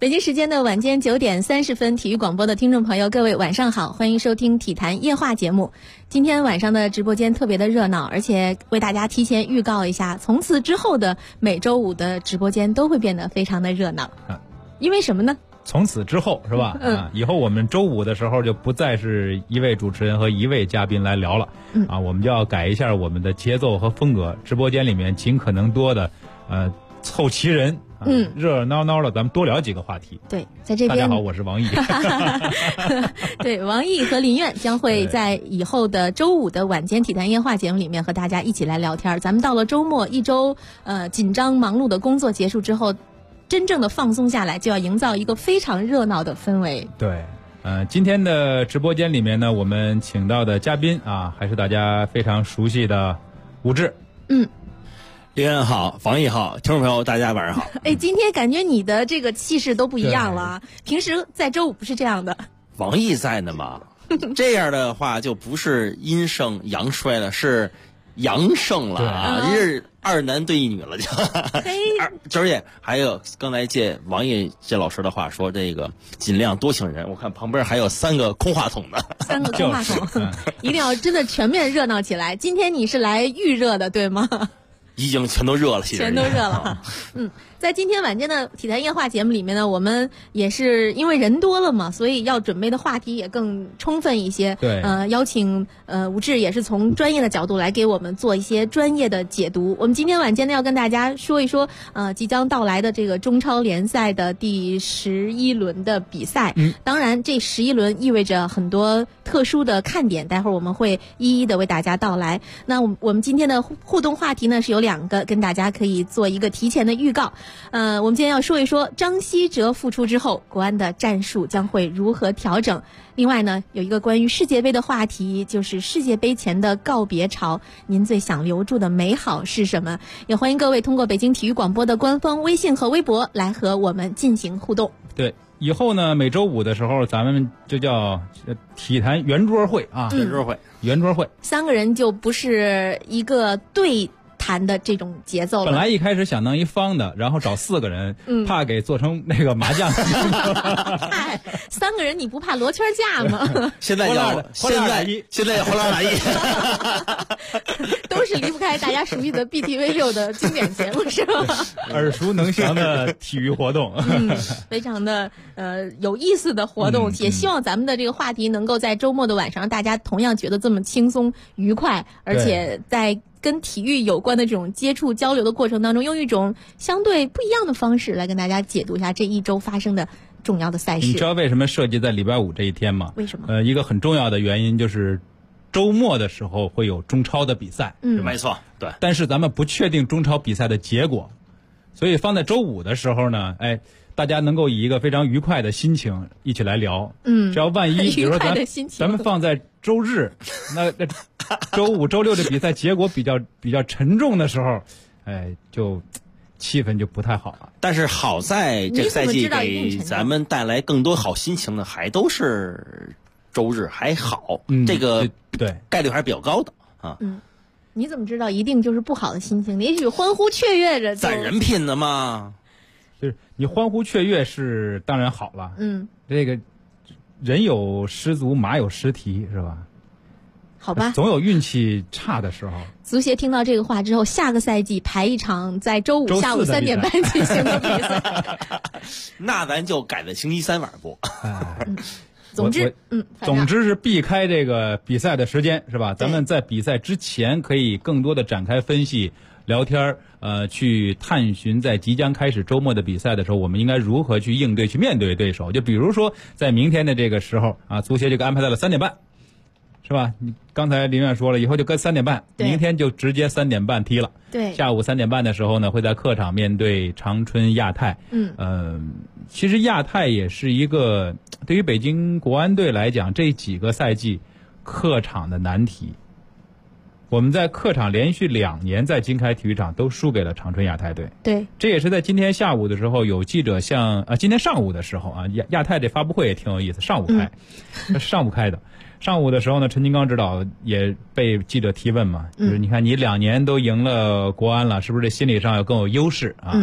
北京时间的晚间9点30分，体育广播的听众朋友，各位晚上好，欢迎收听体坛夜话节目。今天晚上的直播间特别的热闹，而且为大家提前预告一下，从此之后的每周五的直播间都会变得非常的热闹。因为什么呢？ 从此之后是吧？以后我们周五的时候就不再是一位主持人和一位嘉宾来聊了。我们就要改一下我们的节奏和风格，直播间里面尽可能多的凑齐人。热热闹闹的，咱们多聊几个话题。 对，在这边。 大家好，我是王毅。 对，王毅和林苑将会在以后的周五的晚间体坛夜话节目里面和大家一起来聊天。咱们到了周末，一周紧张忙碌的工作结束之后，真正的放松下来，就要营造一个非常热闹的氛围。 对，今天的直播间里面呢，我们请到的嘉宾还是大家非常熟悉的武志。 林苑好，王毅好，听众朋友大家晚上好。 今天感觉你的这个气势都不一样了，平时在周五不是这样的。 王毅在呢嘛，这样的话就不是阴盛阳衰了，是阳盛了啊！这是二男对一女了就。而且还有刚才借王毅这老师的话说，这个尽量多请人。我看旁边还有3个空话筒呢 ，3个空话筒，一定要真的全面热闹起来。今天你是来预热的对吗？ 已经全都热了， 全都热了。在今天晚间的体坛夜话节目里面呢，我们也是因为人多了嘛，所以要准备的话题也更充分一些。 对， 邀请吴志也是从专业的角度来给我们做一些专业的解读。我们今天晚间呢要跟大家说一说即将到来的这个中超联赛的第11轮的比赛。当然这11轮意味着很多特殊的看点，待会儿我们会一一的为大家道来。那我们今天的互动话题呢是有2个，跟大家可以做一个提前的预告。我们今天要说一说张稀哲复出之后，国安的战术将会如何调整。另外呢，有一个关于世界杯的话题，就是世界杯前的告别潮，您最想留住的美好是什么？也欢迎各位通过北京体育广播的官方微信和微博来和我们进行互动。 对，以后呢，每周五的时候，咱们就叫体坛圆桌会啊，圆桌会 ，3个人就不是一个对谈的这种节奏了。 本来一开始想弄一方的，然后找4个人，怕给做成那个麻将。 3个人你不怕罗圈架吗？ 现在要花两打一， 都是离不开大家熟悉的 BTV6 的经典节目，是吧？ 耳熟能详的体育活动， 非常的有意思的活动，也希望咱们的这个话题能够在周末的晚上，大家同样觉得这么轻松愉快，而且在跟体育有关的这种接触交流的过程当中，用一种相对不一样的方式来跟大家解读一下这一周发生的重要的赛事。 你知道为什么设计在礼拜五这一天吗？ 为什么？ 一个很重要的原因就是周末的时候会有中超的比赛， 没错，对。 但是咱们不确定中超比赛的结果，所以放在周五的时候呢，大家能够以一个非常愉快的心情一起来聊。只要万一比如说咱们放在周日，那周五、周六的比赛结果比较沉重的时候，就气氛就不太好了。 但是好在这个赛季给咱们带来更多好心情的还都是周日，还好，这个对概率还是比较高的啊。 你怎么知道一定就是不好的心情？也许欢呼雀跃着攒人品的嘛。 就是你欢呼雀跃是当然好了，这个人有失足，马有失蹄，是吧？ 好吧， 总有运气差的时候。 足协听到这个话之后，下个赛季排一场在周五下午3点半进行的比赛， 那咱就改在星期3晚上播。 总之是避开这个比赛的时间，是吧？咱们在比赛之前可以更多的展开分析、聊天，去探寻在即将开始周末的比赛的时候，我们应该如何去应对、去面对对手。就比如说在明天的这个时候足协就给安排在了3点半。是吧？你刚才林苑说了，以后就跟3点半，明天就直接3点半踢了。 对， 下午3点半的时候呢，会在客场面对长春亚泰。其实亚泰也是一个对于北京国安队来讲，这几个赛季客场的难题。我们在客场连续2年在金开体育场都输给了长春亚泰队。 对， 这也是在今天下午的时候，有记者今天上午的时候亚泰这发布会也挺有意思，上午开的。上午的时候呢，陈金刚指导也被记者提问嘛，就是你看你2年都赢了国安了，是不是这心理上要更有优势啊？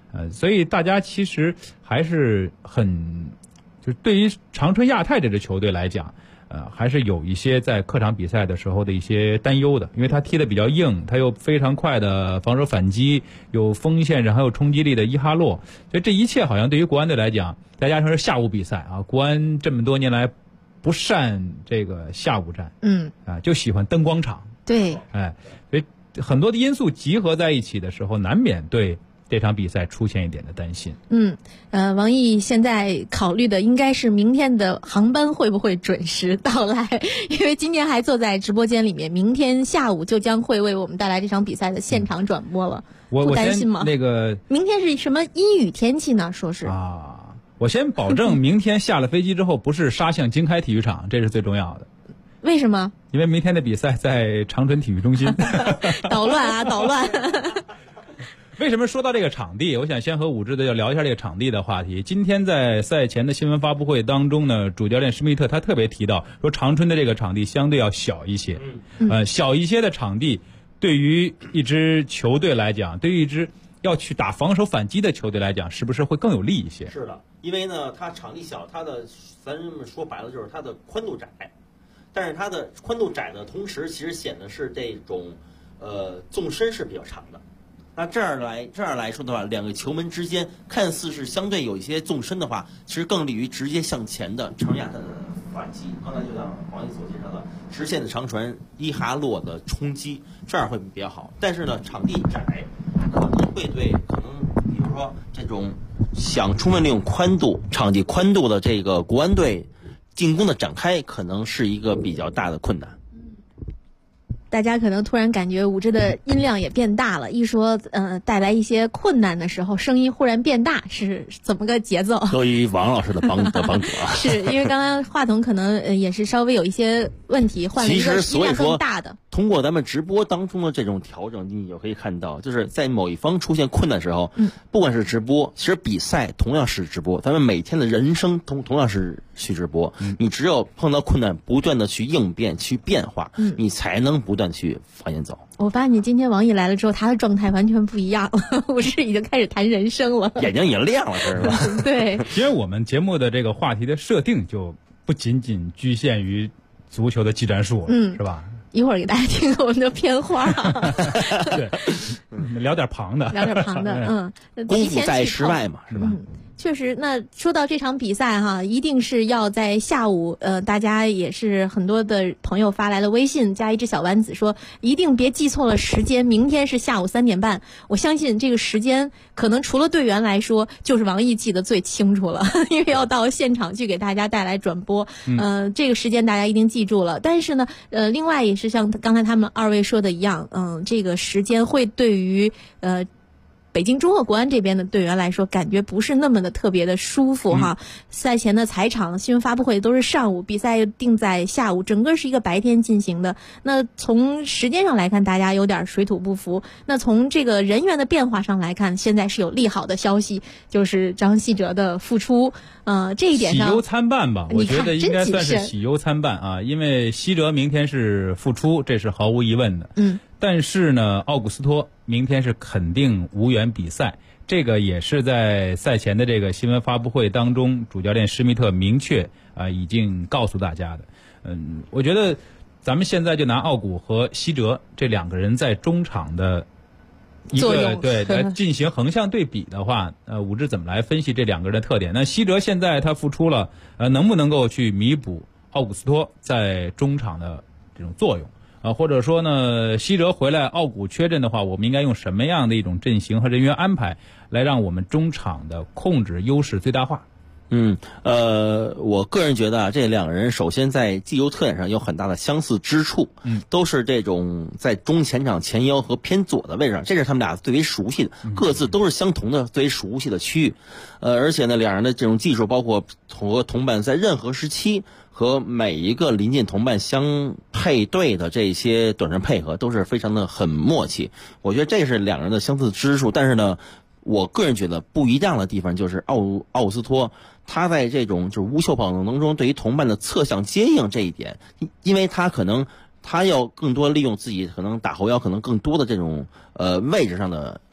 所以大家其实还是就是对于长春亚泰这支球队来讲，还是有一些在客场比赛的时候的一些担忧的，因为他踢得比较硬，他有非常快的防守反击，有锋线上还有冲击力的伊哈洛，所以这一切好像对于国安队来讲，再加上是下午比赛啊，国安这么多年来不善这个下午战，就喜欢灯光场， 对， 所以很多的因素集合在一起的时候，难免对这场比赛出现一点的担心。 王毅现在考虑的应该是明天的航班会不会准时到来，因为今天还坐在直播间里面，明天下午就将会为我们带来这场比赛的现场转播了。不担心吗？ 明天是什么阴雨天气呢？说是我先保证明天下了飞机之后不是杀向京开体育场，这是最重要的。 为什么？ 因为明天的比赛在长春体育中心。 捣乱。 为什么说到这个场地，我想先和武志的要聊一下这个场地的话题。今天在赛前的新闻发布会当中呢，主教练施密特他特别提到说，长春的这个场地相对要小一些，小一些的场地对于一支球队来讲，对于一支要去打防守反击的球队来讲，是不是会更有利一些？ 是的，因为呢，它场地小，它的咱们说白了就是它的宽度窄，但是它的宽度窄的同时，其实显得是这种纵深是比较长的。那这样来说的话，两个球门之间看似是相对有一些纵深的话，其实更利于直接向前的长春亚泰的反击。刚才就像王毅所介绍的，直线的长传伊哈洛的冲击，这样会比较好。但是呢，场地窄可能会对比如说这种想充分利用场地宽度的这个国安队进攻的展开，可能是一个比较大的困难。 大家可能突然感觉武志的音量也变大了，一说带来一些困难的时候，声音忽然变大，是怎么个节奏？ 由于王老师的帮助啊。 是因为刚刚话筒可能也是稍微有一些问题，换了一个音量更大的。 通过咱们直播当中的这种调整，你也可以看到，就是在某一方出现困难的时候，不管是直播，其实比赛同样是直播，咱们每天的人生同样是去直播。你只有碰到困难，不断的去应变、去变化，你才能不断去往前走。 我发现你今天王毅来了之后，他的状态完全不一样了，我是已经开始谈人生了， 眼睛也亮了，是吧？ 对， 其实我们节目的这个话题的设定就不仅仅局限于足球的技战术了，是吧？ 一会儿给大家听我们的片花， 对，聊点旁的， 功夫在室外嘛，是吧？ 确实，那说到这场比赛哈，一定是要在下午，大家也是很多的朋友发来了微信，加一只小丸子说，一定别记错了时间，明天是下午3点半。我相信这个时间可能除了队员来说，就是王毅记得最清楚了，因为要到现场去给大家带来转播，这个时间大家一定记住了。但是呢，另外也是像刚才他们二位说的一样，这个时间会对于北京中赫国安这边的队员来说，感觉不是那么的特别的舒服哈。赛前的采场、新闻发布会都是上午，比赛又定在下午，整个是一个白天进行的。那从时间上来看，大家有点水土不服。那从这个人员的变化上来看，现在是有利好的消息，就是张稀哲的复出。这一点上喜忧参半吧，我觉得应该算是喜忧参半啊，因为稀哲明天是复出，这是毫无疑问的。但是呢，奥古斯托明天是肯定无缘比赛，这个也是在赛前的这个新闻发布会当中，主教练施密特明确已经告诉大家的。我觉得咱们现在就拿奥古和稀哲这两个人在中场的一个来进行横向对比的话，武志怎么来分析这两个人的特点？那稀哲现在他复出了，能不能够去弥补奥古斯托在中场的这种作用？或者说呢，稀哲回来，奥古缺阵的话，我们应该用什么样的一种阵型和人员安排，来让我们中场的控制优势最大化？ 我个人觉得这两个人首先在技术特点上有很大的相似之处，都是这种在中前场前腰和偏左的位置上，这是他们俩最为熟悉的，各自都是相同的最为熟悉的区域。而且呢，两人的这种技术，包括和同伴在任何时期和每一个临近同伴相配对的这些短阵配合，都是非常的很默契。我觉得这是两人的相似之处。但是呢，我个人觉得不一样的地方就是奥古斯托，他在这种就是无球跑动当中，对于同伴的侧向接应这一点，因为他要更多利用自己可能打后腰可能更多的这种位置上的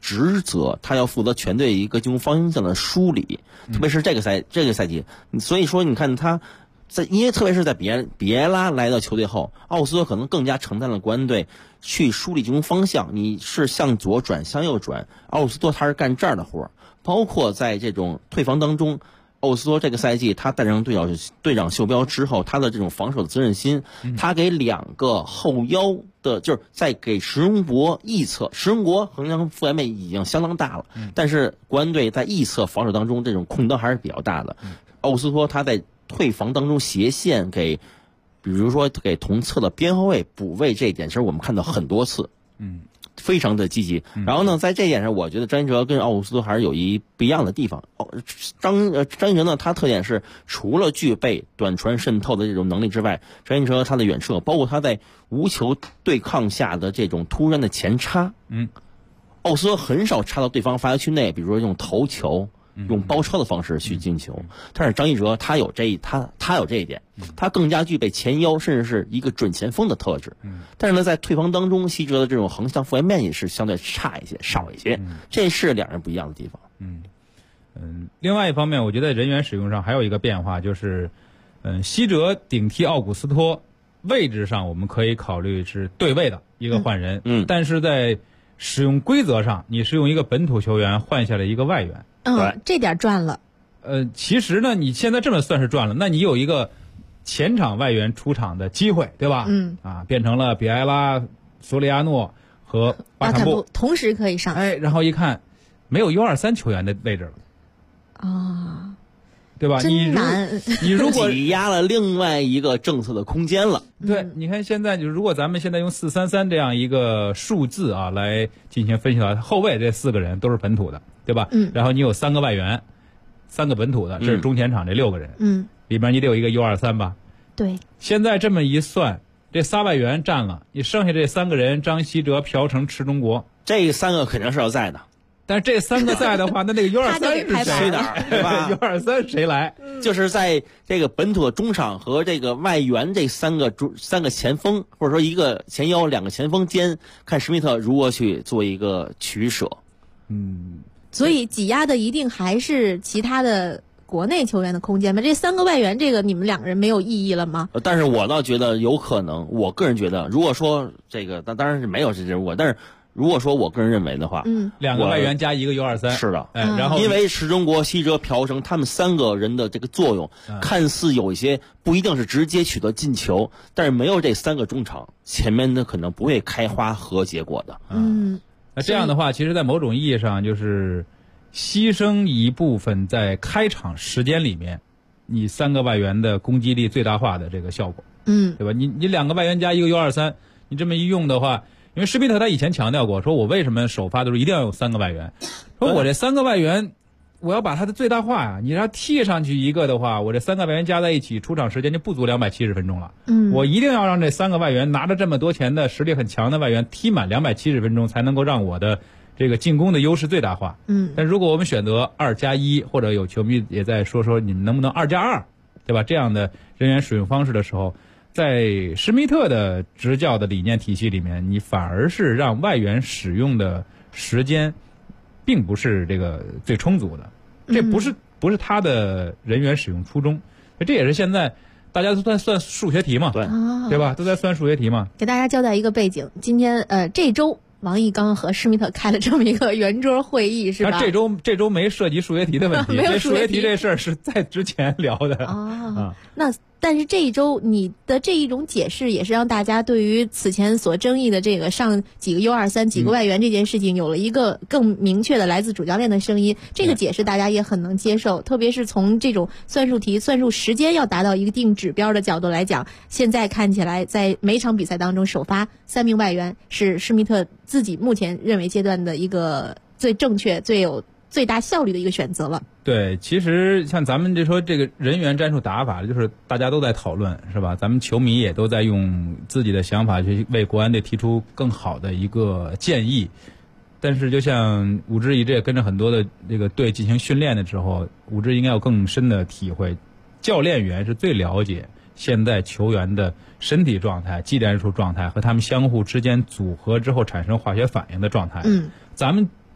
职责，他要负责全队一个进攻方向的梳理，特别是这个赛季，所以说你看他。因为特别是在比埃拉来到球队后，奥斯托可能更加承担了国安队去梳理进攻方向，你是向左转向右转，奥斯托他是干这儿的活，包括在这种退防当中，奥斯托这个赛季他带上队长袖标之后，他的这种防守的责任心，他给2个后腰的，就是在给石荣博翼侧，石荣博横向覆盖面已经相当大了，但是国安队在翼侧防守当中这种空当还是比较大的，奥斯托他在退防当中斜线比如说给同侧的边后卫补位，这一点其实我们看到很多次，非常的积极。然后呢，在这一点上，我觉得张一哲跟奥斯托还是有一不一样的地方。张一哲呢，他特点是除了具备短传渗透的这种能力之外，张一哲他的远射，包括他在无球对抗下的这种突然的前插，奥斯托很少插到对方罚球区内，比如说用头球。用包抄的方式去进球，但是张一哲他有这一点，他更加具备前腰甚至是一个准前锋的特质。但是呢，在退防当中，西哲的这种横向覆盖面也是相对差一些、少一些，这是两人不一样的地方。 另外一方面，我觉得人员使用上还有一个变化，就是西哲顶替奥古斯托，位置上我们可以考虑是对位的一个换人，但是在使用规则上，你是用一个本土球员换下来一个外援。 这点赚了。 其实呢，你现在这么算是赚了，那你有一个前场外援出场的机会，对吧？变成了比埃拉、索里亚诺和巴坎布同时可以上。 然后一看，没有U23球员的位置了。对吧？你如果挤压了另外一个政策的空间了。 对，你看现在如果咱们现在用4-3-3这样一个数字啊来进行分析的话，后卫这4个人都是本土的，对吧？然后你有3个外援，3个本土的，这是中前场这6个人。里边你得有一个 U23 吧？ 对。现在这么一算，这仨外援占了，你剩下这3个人，张稀哲、朴成、池中国， 这3个肯定是要在的。 但是这3个在的话，那个 U23 是谁哪儿？对吧 ？U23 谁来？ 就是在这个本土的中场和这个外援这三个前锋，或者说一个前腰2个前锋间，看施密特如何去做一个取舍。 所以挤压的一定还是其他的国内球员的空间吧？这3个外援，这个你们2个人没有异议了吗？ 但是我倒觉得有可能，我个人觉得，如果说这个，当然是没有这如果，但是。如果说我个人认为的话 ，2个外援加1个 U23， 是的， 然后因为池中国、西哲、朴成他们3个人的这个作用，看似有一些不一定是直接取得进球，但是没有这3个中场，前面的可能不会开花和结果的。 那这样的话，其实，在某种意义上就是牺牲一部分在开场时间里面，你3个外援的攻击力最大化的这个效果，对吧？你2个外援加1个 U23，你这么一用的话。因为施密特他以前强调过，说我为什么首发的时候一定要有3个外援？说我这3个外援，我要把它的最大化呀。你让踢上去一个的话，我这3个外援加在一起，出场时间就不足270分钟了。我一定要让这3个外援拿着这么多钱的实力很强的外援踢满270分钟，才能够让我的这个进攻的优势最大化。但如果我们选择2+1，或者有球迷也在说你们能不能2+2，对吧？这样的人员使用方式的时候。在施密特的执教的理念体系里面，你反而是让外援使用的时间，并不是这个最充足的，这不是他的人员使用初衷，这也是现在大家都在算数学题嘛，对吧？都在算数学题嘛。 给大家交代一个背景，今天这周王毅刚和施密特开了这么一个圆桌会议，是吧？ 他这周没涉及数学题的问题，这数学题这事儿是在之前聊的那。但是这一周你的这一种解释，也是让大家对于此前所争议的这个上几个 U23 几个外援这件事情，有了一个更明确的来自主教练的声音。这个解释大家也很能接受，特别是从这种算术题算术时间要达到一个定指标的角度来讲，现在看起来在每场比赛当中首发3名外援是施密特自己目前认为阶段的一个最正确、最大效率的一个选择了。 对，其实像咱们说这个人员战术打法，就是大家都在讨论，是吧？咱们球迷也都在用自己的想法去为国安队提出更好的一个建议。但是就像武志一直也跟着很多的这个队进行训练的时候，武志应该有更深的体会，教练员是最了解现在球员的身体状态、技战术状态和他们相互之间组合之后产生化学反应的状态。咱们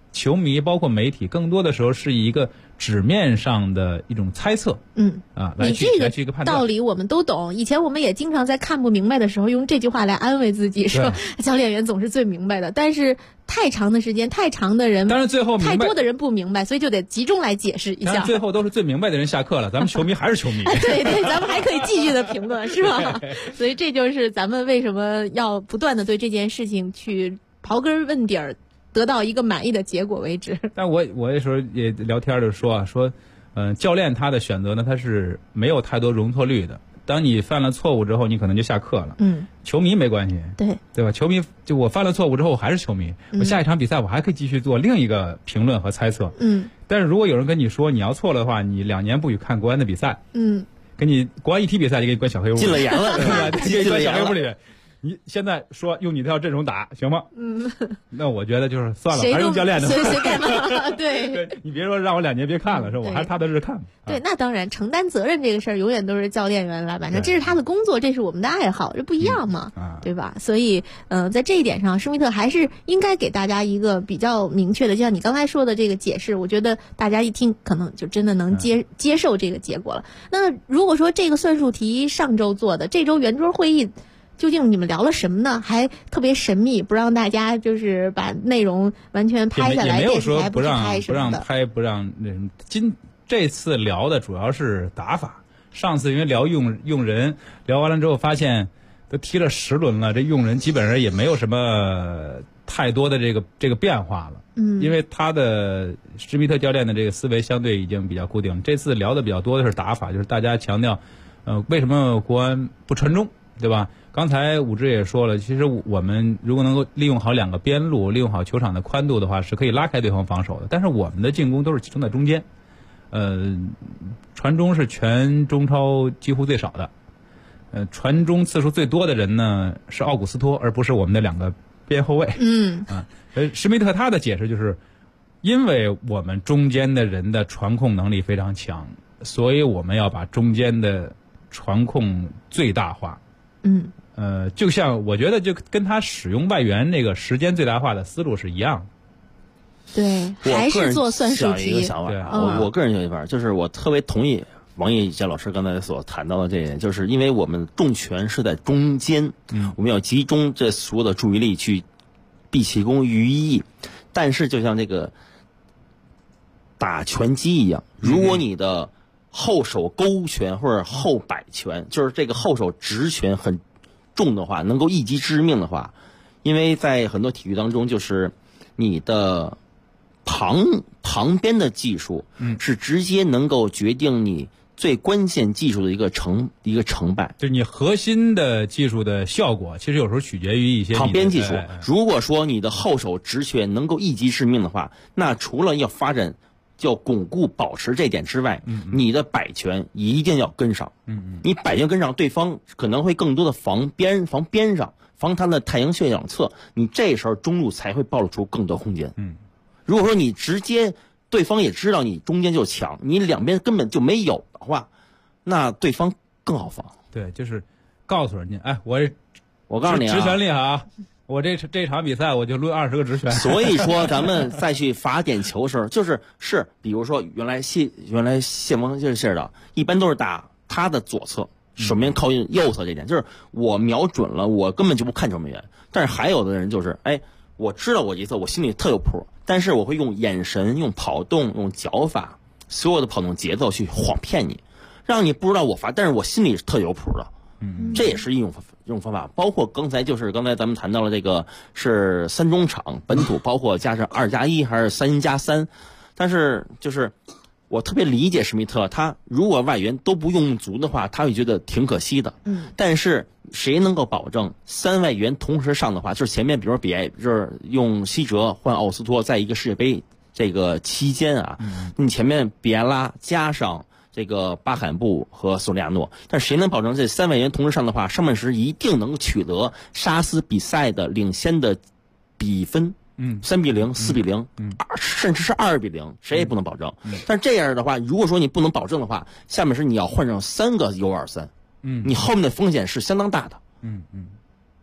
球迷包括媒体更多的时候是一个纸面上的一种猜测，来去一个判断。 道理我们都懂，以前我们也经常在看不明白的时候用这句话来安慰自己，说教练员总是最明白的。但是太长的时间，太长的人， 但是最后太多的人不明白，所以就得集中来解释一下。 最后都是最明白的人下课了，咱们球迷还是球迷。 对对，咱们还可以继续的评论，是吧？所以这就是咱们为什么要不断的对这件事情去刨根问底儿，得到一个满意的结果为止。 但我有时候也聊天的说，教练他的选择呢，他是没有太多容错率的。当你犯了错误之后，你可能就下课了。球迷没关系，对吧？球迷就我犯了错误之后，我还是球迷，我下一场比赛我还可以继续做另一个评论和猜测。但是如果有人跟你说你要错了的话，你2年不许看国安的比赛。跟你国安一踢比赛就给你关小黑屋， 进了严了， 对吧？给你关小黑屋里。你现在说用你这套阵容打行吗？那我觉得就是算了，还是用教练的。 随便吧，对你别说让我2年别看了，是吧？我还是踏踏实实看。 对，那当然，承担责任这个事儿永远都是教练员来完成，这是他的工作，这是我们的爱好，这不一样嘛，对吧？所以，在这一点上，施密特还是应该给大家一个比较明确的，就像你刚才说的这个解释，我觉得大家一听可能就真的能接受这个结果了。那如果说这个算术题上周做的，这周圆桌会议。究竟你们聊了什么呢？还特别神秘，不让大家就是把内容完全拍下来，电视台不拍什么的。 不让那什么。这次聊的主要是打法。上次因为聊用人，聊完了之后发现都踢了10轮了，这用人基本上也没有什么太多的这个变化了。因为他的施密特教练的这个思维相对已经比较固定了。这次聊的比较多的是打法，就是大家强调，为什么国安不传中，对吧？刚才武志也说了，其实我们如果能够利用好2个边路，利用好球场的宽度的话，是可以拉开对方防守的。但是我们的进攻都是集中在中间，传中是全中超几乎最少的，传中次数最多的人呢是奥古斯托，而不是我们的2个边后卫。施密特他的解释就是，因为我们中间的人的传控能力非常强，所以我们要把中间的传控最大化。就像我觉得就跟他使用外援那个时间最大化的思路是一样的。对，还是做算术题。 一个想法，我个人想法就是我特别同意王毅佳老师刚才所谈到的这一点，就是因为我们重拳是在中间，我们要集中这所有的注意力去毕其功于一役。但是就像这个打拳击一样，如果你的后手勾拳或者后摆拳，就是这个后手直拳很重的话，能够一击致命的话，因为在很多体育当中，就是你的旁边的技术，是直接能够决定你最关键技术的一个成败。 就是你核心的技术的效果，其实有时候取决于一些旁边技术。如果说你的后手直拳能够一击致命的话，那除了要发展就巩固保持这点之外，你的摆拳一定要跟上。你摆拳跟上，对方可能会更多的防边上，防他的太阳穴两侧，你这时候中路才会暴露出更多空间。如果说你直接对方也知道你中间就强，你2边根本就没有的话，那对方更好防。 对，就是告诉人家，哎， 我告诉你啊， 直拳厉害啊！我这场比赛我就抡20个直拳。 所以说咱们再去罚点球时候，就是比如说原来谢蒙就是的，一般都是打他的左侧，手面靠近右侧这点，就是我瞄准了，我根本就不看守门员。但是还有的人就是，我知道我一侧，我心里特有谱，但是我会用眼神、用跑动、用脚法，所有的跑动节奏去谎骗你，让你不知道我罚，但是我心里是特有谱的。这也是一种方法。包括刚才咱们谈到了这个是3中场本土，包括加上2+1还是3+3，但是就是我特别理解施密特，他如果外援都不用足的话，他会觉得挺可惜的。但是谁能够保证3外援同时上的话，就是前面比如说就是用西哲换奥斯托，在一个世界杯这个期间啊，你前面比埃拉加上这个巴坎布和索里亚诺，但谁能保证这3外援同时上的话，上半时一定能取得杀死比赛的领先的比分？3-0、4-0，甚至是2-0，谁也不能保证。但这样的话，如果说你不能保证的话，下面是你要换上3个U23，你后面的风险是相当大的。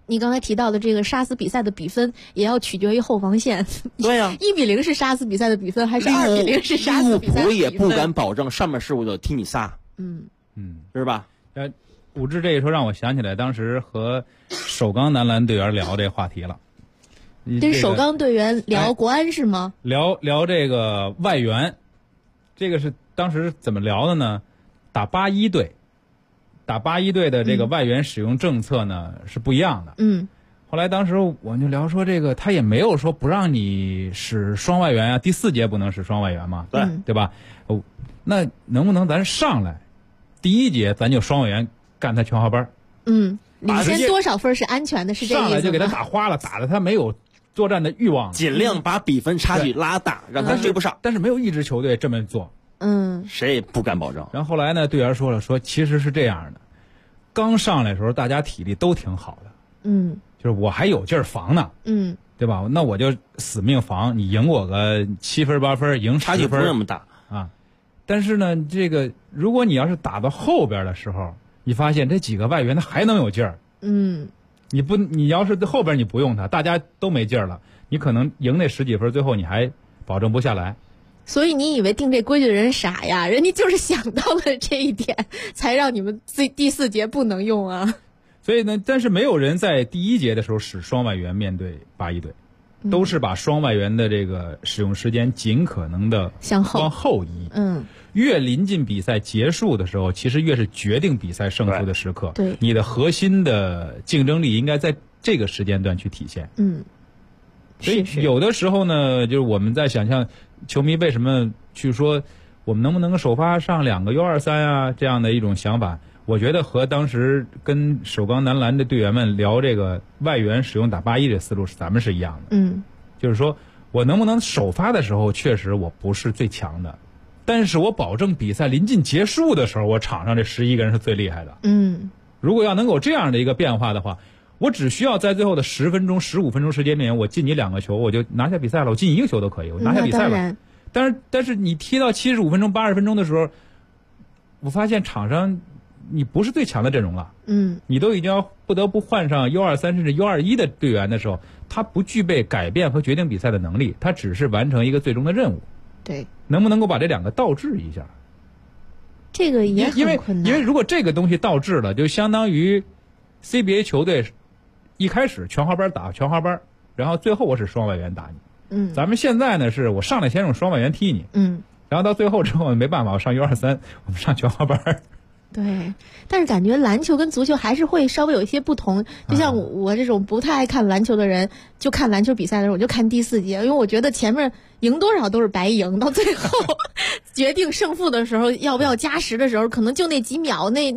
你刚才提到的这个杀死比赛的比分也要取决于后防线。 对呀 ，1-0是杀死比赛的比分，还是2-0是杀死比赛的比分？ 利物浦也不敢保证上面是不是就踢你仨，是吧？ 武志这一说让我想起来，当时和首钢男篮队员聊这话题了。 跟首钢队员聊国安是吗？ 聊这个外援，这个是当时怎么聊的呢？打81队的这个外援使用政策呢是不一样的。后来当时我们就聊说，这个他也没有说不让你使双外援啊，第4节不能使双外援嘛，对吧？那能不能咱上来第1节咱就双外援干他全华班？ 领先多少分是安全的？是这个意思吗？ 上来就给他打花了，打得他没有作战的欲望， 尽量把比分差距拉大，让他追不上。 但是没有一支球队这么做。 谁也不敢保证。 然后后来呢，队员说其实是这样的，刚上来的时候大家体力都挺好的，就是我还有劲儿防呢，对吧？那我就死命防，你赢我个7分8分，赢10分， 差距不那么大啊。但是呢，这个如果你要是打到后边的时候，你发现这几个外援他还能有劲儿，你要是后边你不用他，大家都没劲儿了，你可能赢那10几分，最后你还保证不下来。 所以你以为定这规矩的人傻呀？人家就是想到了这一点，才让你们第4节不能用啊。 所以呢，但是没有人在第1节的时候使双外援面对81队，都是把双外援的这个使用时间尽可能的往后移。越临近比赛结束的时候，其实越是决定比赛胜负的时刻。 对， 你的核心的竞争力应该在这个时间段去体现。所以有的时候呢，就是我们在想象球迷为什么去说我们能不能首发上2个U23啊这样的一种想法，我觉得和当时跟首钢男篮的队员们聊这个外援使用打81这思路咱们是一样的。就是说我能不能首发的时候确实我不是最强的，但是我保证比赛临近结束的时候，我场上这11个人是最厉害的。如果要能有这样的一个变化的话，我只需要在最后的10分钟、15分钟时间里面，我进你2个球，我就拿下比赛了。我进1个球都可以，我拿下比赛了。但是你踢到75分钟、80分钟的时候，我发现场上你不是最强的阵容了。你都已经要不得不换上 U23 甚至 U21 的队员的时候，他不具备改变和决定比赛的能力，他只是完成一个最终的任务。 对， 能不能够把这2个倒置一下？ 这个也很困难。 因为如果这个东西倒置了，就相当于 CBA 球队一开始全华班打全华班，然后最后我使双外援打你。咱们现在呢是我上来先用双外援踢你，然后到最后之后没办法，我上 U23， 我们上全华班。 对，但是感觉篮球跟足球还是会稍微有一些不同。就像我这种不太爱看篮球的人，就看篮球比赛的时候，我就看第4节，因为我觉得前面赢多少都是白赢，到最后决定胜负的时候，要不要加时的时候，可能就那几秒，那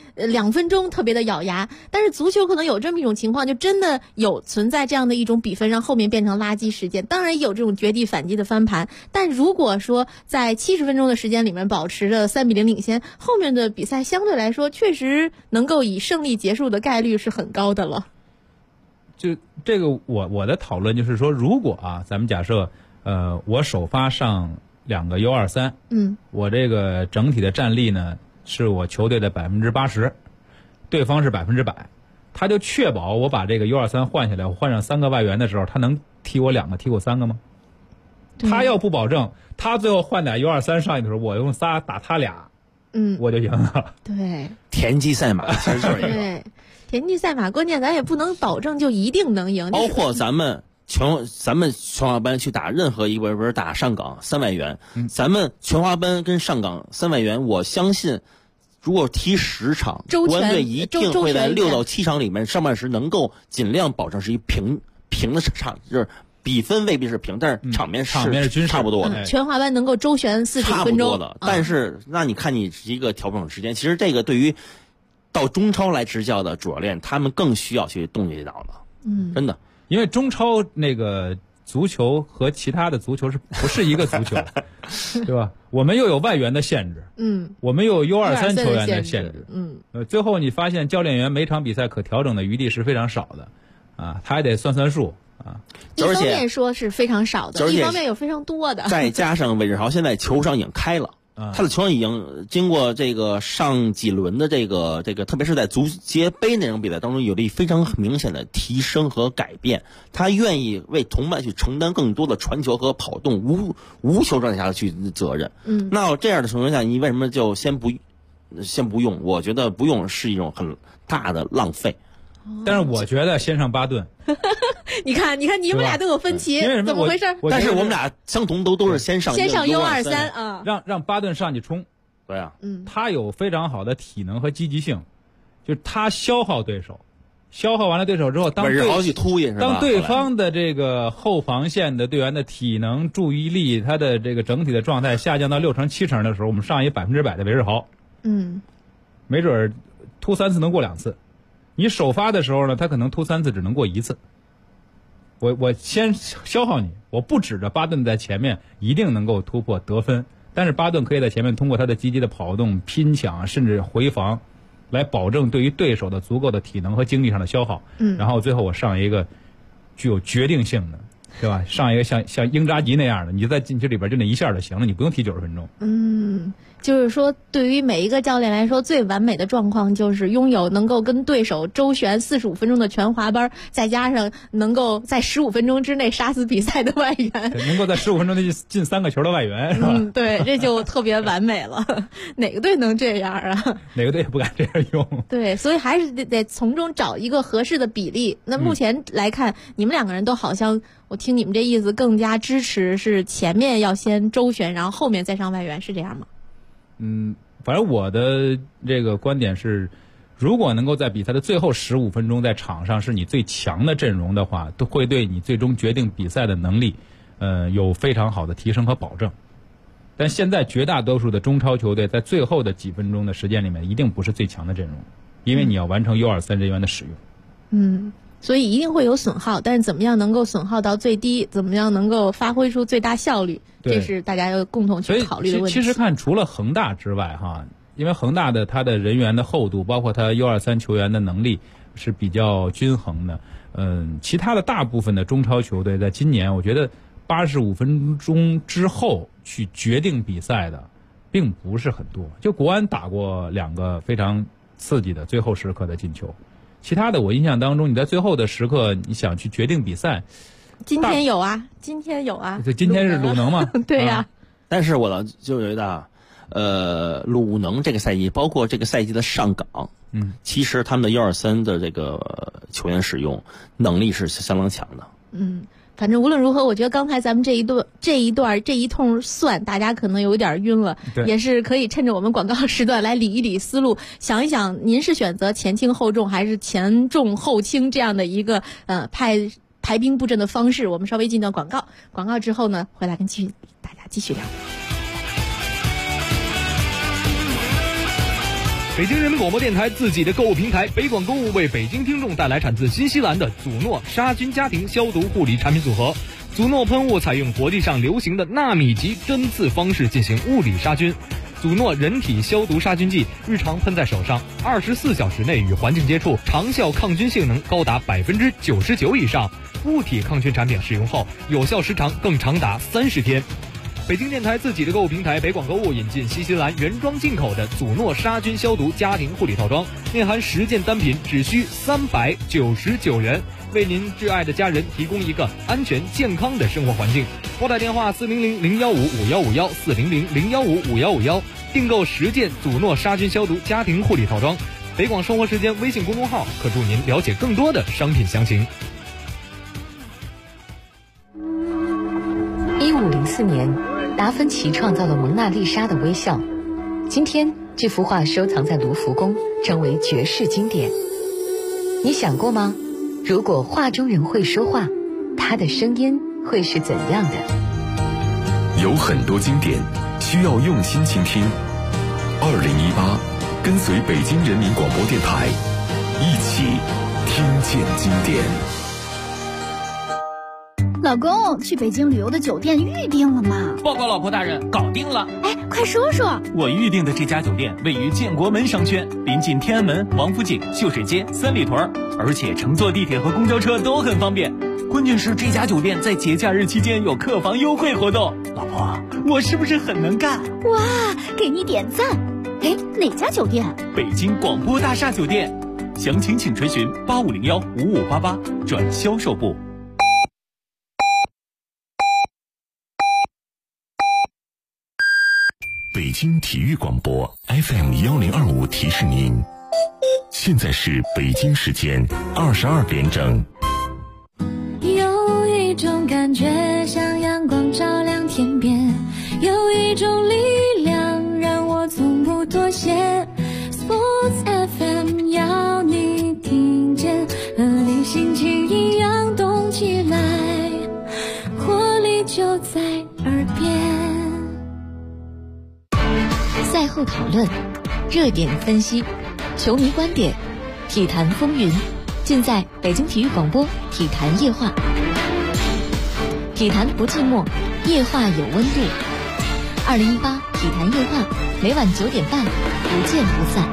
2分钟特别的咬牙。但是足球可能有这么一种情况，就真的有存在这样的一种比分，让后面变成垃圾时间。当然也有这种绝地反击的翻盘，但如果说在70分钟的时间里面保持着3-0领先，后面的比赛相对来说确实能够以胜利结束的概率是很高的了。 就这个我的讨论就是说，如果咱们假设我首发上2个 U23，我这个整体的战力呢是我球队的80%，对方是100%，他就确保我把这个 U23 换下来，我换上3个外援的时候，他能踢我2个踢我3个吗？他要不保证，他最后换俩 U23 上去的时候，我用仨打他俩，我就赢了。 对， 田忌赛马其实就是这个。 对，田忌赛马，关键咱也不能保证就一定能赢。 包括咱们全华班去打任何一个，比如打上港3外援，咱们全华班跟上港3外援，我相信如果踢10场，国安队一定会在6到7场里面上半时能够尽量保证是一平的场，就是比分未必是平，但是场面是差不多的。 全华班能够周旋40分钟， 差不多的。但是那你看你一个调整时间，其实这个对于到中超来执教的主教练，他们更需要去动这脑子。真的。 因为中超那个足球和其他的足球是不是一个足球，对吧？我们又有外援的限制，我们又有 U23 球员的限制，最后你发现教练员每场比赛可调整的余地是非常少的，他还得算数啊。 一方面说是非常少的，一方面有非常多的。 再加上韦志豪现在球商已经开了， 他的球员已经经过这个上几轮的这个，特别是在足协杯那种比赛当中，有了非常明显的提升和改变。他愿意为同伴去承担更多的传球和跑动无球状态下去责任。那这样的情况下，你为什么就先不用？我觉得不用是一种很大的浪费。 但是我觉得先上巴顿。 你看，你们俩都有分歧，怎么回事？ 但是我们俩相同都是先上 U23啊， 让巴顿上去冲。 对啊， 他有非常好的体能和积极性，就是他消耗对手，消耗完了对手之后，当对方的这个后防线的队员的体能、注意力，他的这个整体的状态下降到6成7成的时候，我们上一100%的韦世豪，没准突3次能过2次。你首发的时候呢，他可能突3次只能过1次。我先消耗你，我不指着巴顿在前面一定能够突破得分，但是巴顿可以在前面通过他的积极的跑动、拼抢，甚至回防，来保证对于对手的足够的体能和精力上的消耗。然后最后我上一个具有决定性的，对吧？上一个像英扎吉那样的，你在禁区里边就那一下就行了，你不用踢90分钟。 就是说，对于每一个教练来说，最完美的状况就是拥有能够跟对手周旋45分钟的全华班，再加上能够在15分钟之内杀死比赛的外援， 能够在15分钟内进3个球的外援，是吧？ 对，这就特别完美了。哪个队能这样啊？ 哪个队也不敢这样用。 对，所以还是得从中找一个合适的比例。那目前来看，你们2个人都好像，我听你们这意思更加支持是前面要先周旋，然后后面再上外援，是这样吗？ 反正我的这个观点是，如果能够在比赛的最后15分钟在场上是你最强的阵容的话，都会对你最终决定比赛的能力，有非常好的提升和保证。但现在绝大多数的中超球队在最后的几分钟的时间里面，一定不是最强的阵容，因为你要完成 U23 人员的使用。 所以一定会有损耗，但是怎么样能够损耗到最低，怎么样能够发挥出最大效率，这是大家要共同去考虑的问题。 其实看除了恒大之外哈，因为恒大的他的人员的厚度，包括他 U23 球员的能力是比较均衡的。其他的大部分的中超球队在今年，我觉得85分钟之后去决定比赛的并不是很多。就国安打过2个非常刺激的最后时刻的进球。其他的我印象当中，你在最后的时刻你想去决定比赛， 今天有啊， 对，今天是鲁能嘛？ 对呀。 但是我就觉得，鲁能这个赛季，包括这个赛季的上港，其实他们的U23的这个球员使用能力是相当强的。 反正无论如何，我觉得刚才咱们这一通算，大家可能有点晕了，也是可以趁着我们广告时段来理一理思路，想一想您是选择前轻后重还是前重后轻这样的一个排兵布阵的方式。我们稍微进段广告之后呢，回来跟大家继续聊。 北京人民广播电台自己的购物平台北广购物为北京听众带来产自新西兰的祖诺杀菌家庭消毒护理产品组合。祖诺喷雾采用国际上流行的纳米级针刺方式进行物理杀菌。祖诺人体消毒杀菌剂日常喷在手上，24小时内与环境接触，长效抗菌性能高达99%以上。物体抗菌产品使用后，有效时长更长达30天。北京电台自己的购物平台北广购物引进新西兰原装进口的祖诺杀菌消毒家庭护理套装，内含10件单品，只需399元，为您挚爱的家人提供一个安全健康的生活环境。拨打电话400-015-5151 400-015-5151，订购10件祖诺杀菌消毒家庭护理套装。北广生活时间微信公众号可助您了解更多的商品详情。 1504年，达芬奇创造了蒙娜丽莎的微笑。今天，这幅画收藏在卢浮宫，成为绝世经典。你想过吗？如果画中人会说话，他的声音会是怎样的？ 有很多经典需要用心倾听。2018，跟随北京人民广播电台，一起听见经典。 老公，去北京旅游的酒店预定了吗？ 报告老婆大人，搞定了。 哎，快说说。 我预定的这家酒店位于建国门商圈，临近天安门、王府井、秀水街、三里屯，而且乘坐地铁和公交车都很方便。关键是这家酒店在节假日期间有客房优惠活动。 老婆，我是不是很能干？ 哇，给你点赞！哎，哪家酒店？ 北京广播大厦酒店，详情请垂询8501-5588转销售部。 北京体育广播 FM1025提示您，现在是北京时间22点整。 有一种感觉像阳光照亮天边，有一种力量让我从不妥协。Sports FM 要你听见，和你心情一样动起来，活力就在耳边。 赛后讨论，热点分析，球迷观点，体坛风云，尽在北京体育广播体坛夜话。体坛不寂寞，夜话有温度。2018体坛夜话，每晚9点半，不见不散。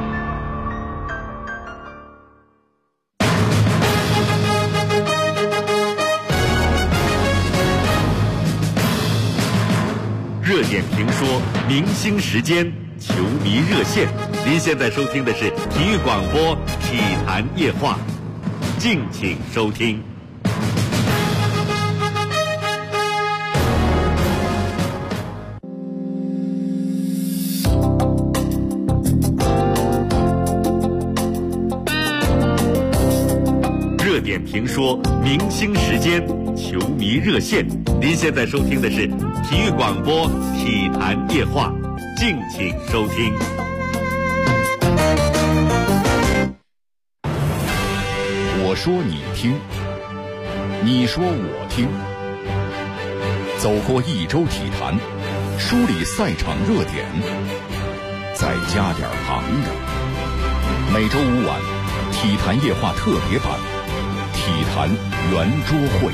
热点评说，明星时间，球迷热线。您现在收听的是体育广播体坛夜话，敬请收听。热点评说，明星时间，球迷热线。您现在收听的是体育广播体坛夜话，敬请收听。我说你听，你说我听。走过一周体坛，梳理赛场热点，再加点旁的。每周5晚，体坛夜话特别版，体坛圆桌会。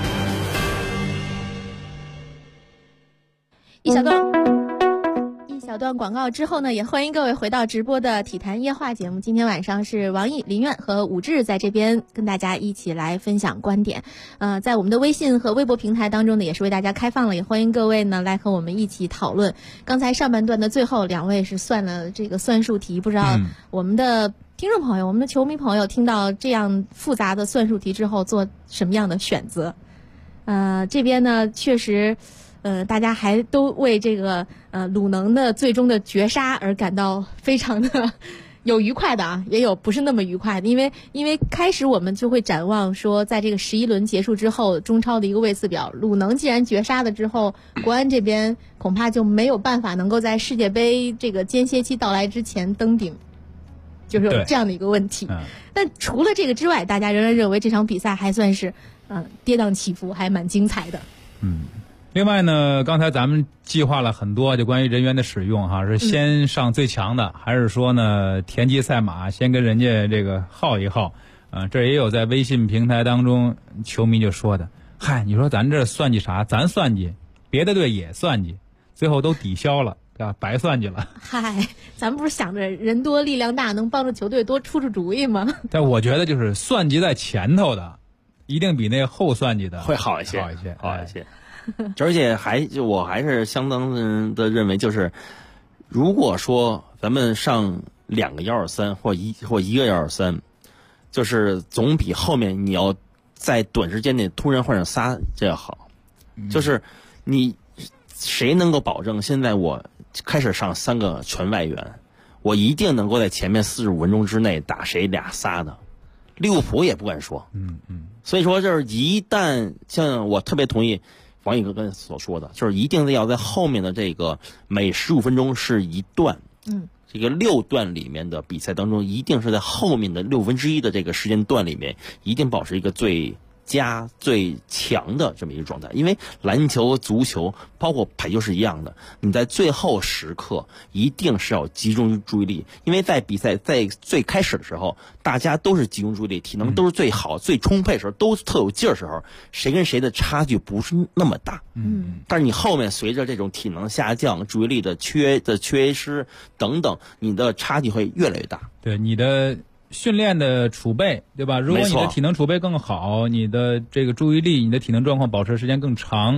一小段广告之后呢，也欢迎各位回到直播的体坛夜话节目。今天晚上是王毅、林苑和武志在这边跟大家一起来分享观点。在我们的微信和微博平台当中呢，也是为大家开放了，也欢迎各位呢来和我们一起讨论。刚才上半段的最后2位是算了这个算术题，不知道我们的听众朋友、我们的球迷朋友听到这样复杂的算术题之后做什么样的选择？这边呢确实。大家还都为这个鲁能的最终的绝杀而感到非常的有愉快的啊，也有不是那么愉快的，因为开始我们就会展望说，在这个11轮结束之后，中超的一个位次表，鲁能既然绝杀了之后，国安这边恐怕就没有办法能够在世界杯这个间歇期到来之前登顶，就是有这样的一个问题。但除了这个之外，大家仍然认为这场比赛还算是跌宕起伏，还蛮精彩的。 另外呢，刚才咱们计划了很多，就关于人员的使用哈，是先上最强的，还是说呢田忌赛马，先跟人家这个耗一耗？这也有在微信平台当中球迷就说的，嗨，你说咱这算计啥？咱算计，别的队也算计，最后都抵消了，对吧？白算计了。嗨， 咱们不是想着人多力量大，能帮助球队多出主意吗？ 但我觉得就是算计在前头的，一定比那后算计的会好一些。而且我还是相当的认为，就是如果说咱们上2个123或一个123，就是总比后面你要在短时间内突然换上仨这要好。就是你谁能够保证现在我开始上3个全外援，我一定能够在前面45分钟之内打谁俩仨的？利物浦也不敢说。所以说就是一旦像我特别同意王毅哥跟所说的，就是一定要在后面的这个每15分钟是一段，这个6段里面的比赛当中，一定是在后面的1/6的这个时间段里面，一定保持一个最佳最强的这么一个状态。因为篮球、足球包括排球是一样的，你在最后时刻一定是要集中注意力，因为在比赛在最开始的时候，大家都是集中注意力，体能都是最好、最充沛的时候，都特有劲儿的时候，谁跟谁的差距不是那么大。但是你后面随着这种体能下降、注意力的缺失等等，你的差距会越来越大。 对你的训练的储备，对吧？如果你的体能储备更好，你的这个注意力、你的体能状况保持时间更长，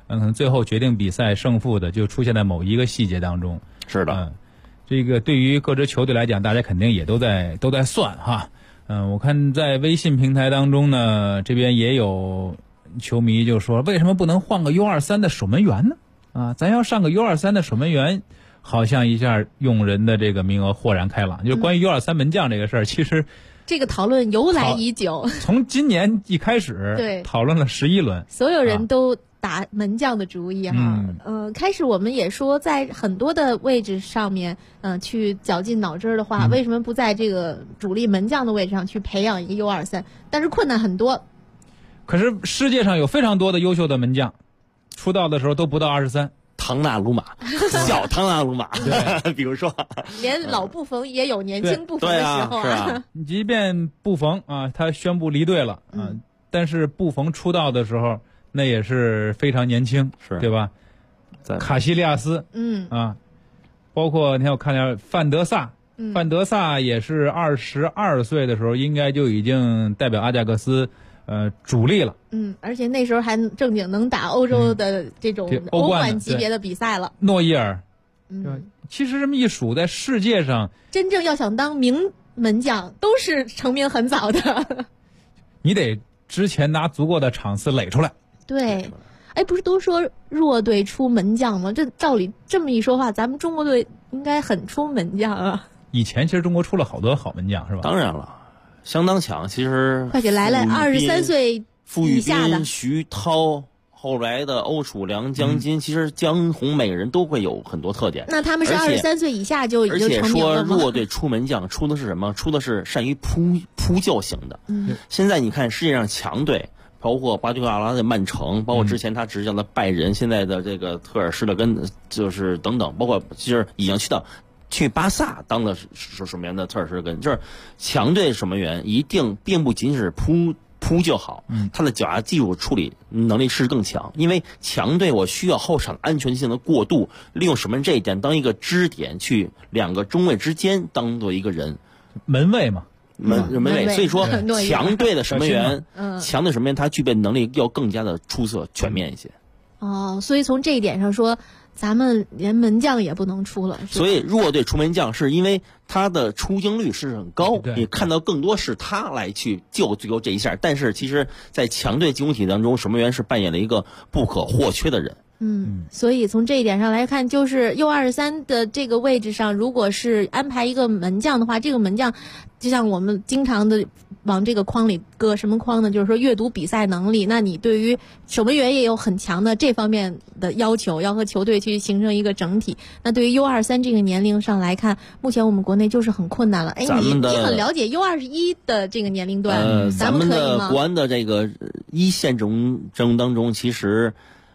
可能最后决定比赛胜负的就出现在某一个细节当中。 是的， 这个对于各支球队来讲，大家肯定也都在算哈。我看在微信平台当中呢，这边也有球迷就说，为什么不能换个 U23 的守门员呢？咱要上个 U23 的守门员，好像一下用人的这个名额豁然开朗。就是关于 U23 门将这个事儿，其实这个讨论由来已久， 从今年一开始， 对， 讨论了11轮， 所有人都打门将的主意哈。开始我们也说，在很多的位置上面，去绞尽脑汁的话，为什么不在这个主力门将的位置上去培养一个 U23？ 但是困难很多。 可是世界上有非常多的优秀的门将，出道的时候都不到23。 唐纳鲁马，小唐纳鲁马，比如说， 连老布冯也有年轻布冯的时候啊。 即便布冯他宣布离队了但是布冯出道的时候那也是非常年轻，对吧？卡西利亚斯，包括你看我看见范德萨，范德萨也是22岁的时候，应该就已经代表阿贾克斯。主力了， 而且那时候还正经能打欧洲的这种欧冠级别的比赛了。 诺伊尔，其实这么一数，在世界上真正要想当名门将，都是成名很早的。 你得之前拿足够的场次垒出来。 对，不是都说弱队出门将吗？这照理这么一说话，咱们中国队应该很出门将啊。 以前其实中国出了好多好门将，是吧？ 当然了。相当强，其实快给来了23岁以下的徐涛，后来的欧楚良、江津，其实江红每个人都会有很多特点。 那他们是23岁以下就已经成名了吗？ 而且说弱队出门将出的是什么？出的是善于扑救型的。现在你看世界上强队，包括瓜迪奥拉的曼城，包括之前他执教的拜仁，现在的这个特尔施特根，就是等等，包括其实已经去巴萨当的守门员的特尔施特根，就是强队守门员一定并不仅仅是扑救好，他的脚下技术处理能力是更强，因为强队我需要后场安全性的过渡，利用守门这一点当一个支点，去两个中卫之间当做一个人， 门卫嘛， 门卫，所以说强队的守门员，强的守门员他具备能力要更加的出色全面一些。 所以从这一点上说，咱们连门将也不能出了。 所以弱队出门将是因为他的出镜率是很高，你看到更多是他来去救最后这一下。但是其实，在强队进攻体当中，守门员是扮演了一个不可或缺的人。 所以从这一点上来看，就是 U23 的这个位置上，如果是安排一个门将的话，这个门将就像我们经常的往这个框里搁什么框呢？就是说阅读比赛能力。那你对于守门员也有很强的这方面的要求，要和球队去形成一个整体。那对于 U23 这个年龄上来看，目前我们国内就是很困难了。你很了解 U21 的这个年龄段， 咱们的国安的这个一线阵容当中，其实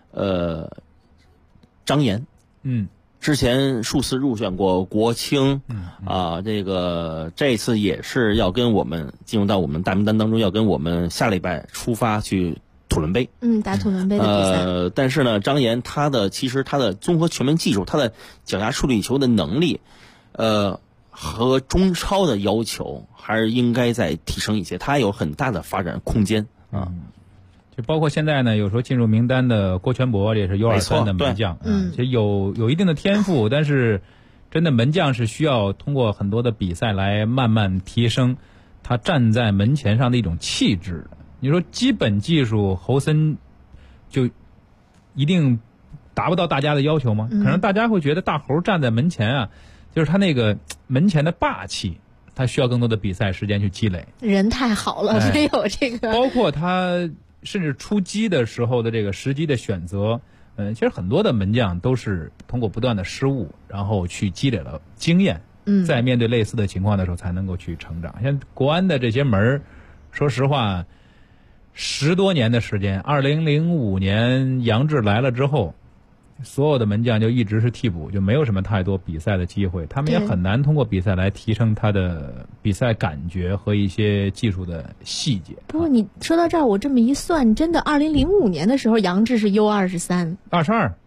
张岩，之前数次入选过国青，这次也是要跟我们进入到我们大名单当中，要跟我们下礼拜出发去土伦杯， 打土伦杯的比赛。 但是呢，张岩其实他的综合全面技术，他的脚下处理球的能力，和中超的要求还是应该再提升一些，他有很大的发展空间啊。 就包括现在呢，有时候进入名单的郭全博也是 U23 的门将，其实有一定的天赋，但是真的门将是需要通过很多的比赛来慢慢提升他站在门前上的一种气质的。你说基本技术侯森就一定达不到大家的要求吗？可能大家会觉得大侯站在门前就是他那个门前的霸气，他需要更多的比赛时间去积累。 人太好了，没有这个。 包括他甚至出击的时候的这个时机的选择，其实很多的门将都是通过不断的失误，然后去积累了经验，在面对类似的情况的时候才能够去成长。像国安的这些门，说实话，10多年的时间，2005年杨志来了之后，所有的门将就一直是替补，就没有什么太多比赛的机会，他们也很难通过比赛来提升他的比赛感觉和一些技术的细节。 不过你说到这儿，我这么一算，真的2005年的时候杨志是 U23 22，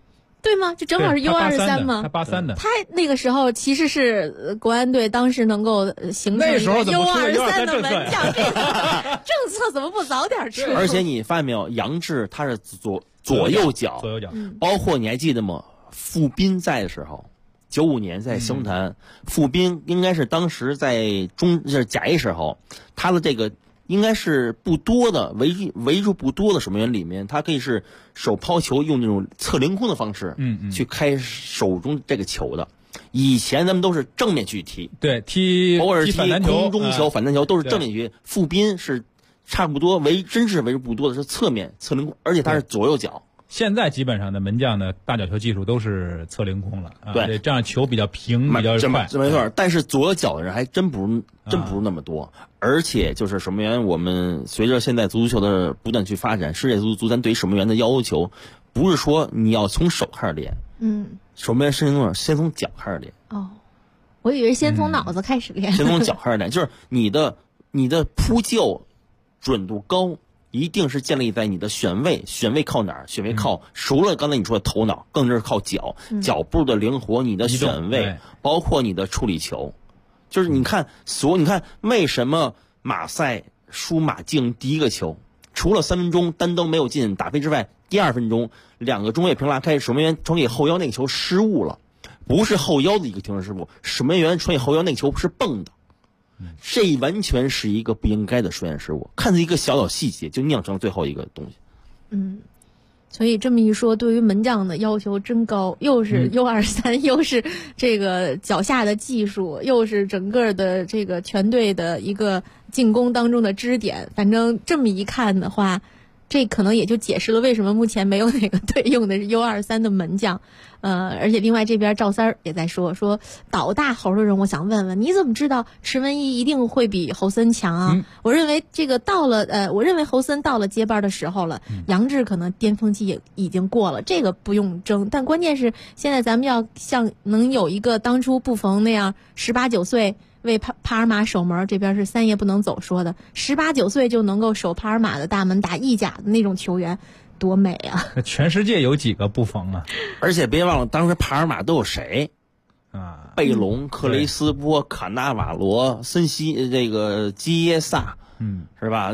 对吗？就正好是 U23 吗？ 他83的， 他那个时候其实是国安队当时能够形成一个 U23 的门将，这个政策怎么不早点出？ 而且你发现没有，杨志他是左右脚，包括你还记得吗？傅斌在的时候，95年在湘潭，傅斌应该是当时在就是甲 A 时候，他的这个应该是不多的为数不多的守门员里面，他可以是手抛球用那种侧凌空的方式，去开手中这个球的。以前咱们都是正面去踢， 对，踢偶尔踢反弹球、 空中球、反弹球都是正面去。傅斌是差不多真是为数不多的是侧面侧凌空，而且他是左右脚。 现在基本上的门将的大角球技术都是侧凌空了， 对， 这样球比较平，比较快， 没错。但是左脚的人还真不是那么多，而且就是守门员，我们随着现在足球的不断去发展，世界足坛对于守门员的要求，不是说你要从手开始练，守门员先从脚开始练。 哦，我以为先从脑子开始练， 先从脚开始练，就是你的扑救准度高。一定是建立在你的选位靠哪儿？选位靠除了刚才你说的头脑，更是靠脚步的灵活，你的选位，包括你的处理球。就是你看为什么马赛输马竞第一个球，除了3分钟单灯没有进打飞之外，第2分钟2个中卫平拉开，守门员传给后腰那个球失误了，不是后腰的一个停止失误，守门员传给后腰那个球是蹦的。这完全是一个不应该的出现失误，看着一个小细节就酿成了最后一个东西。 所以这么一说，对于门将的要求真高，又是 U23，又是这个脚下的技术，又是整个的这个全队的一个进攻当中的支点。反正这么一看的话，这可能也就解释了为什么目前没有哪个队用的是 U23 的门将。而且另外这边赵三儿也在说倒大猴的人，我想问问你怎么知道池文一一定会比侯森强啊？我认为这个我认为侯森到了接班的时候了，杨志可能巅峰期也已经过了，这个不用争。但关键是现在咱们要像能有一个当初布冯那样18、19岁为帕尔马守门，这边是三爷不能走说的，18、19岁就能够守帕尔马的大门打意甲的那种球员。多美啊！ 全世界有几个布冯啊？ 而且别忘了，当时帕尔马都有谁啊？贝隆、克雷斯波、卡纳瓦罗、森西，这个基耶萨，是吧？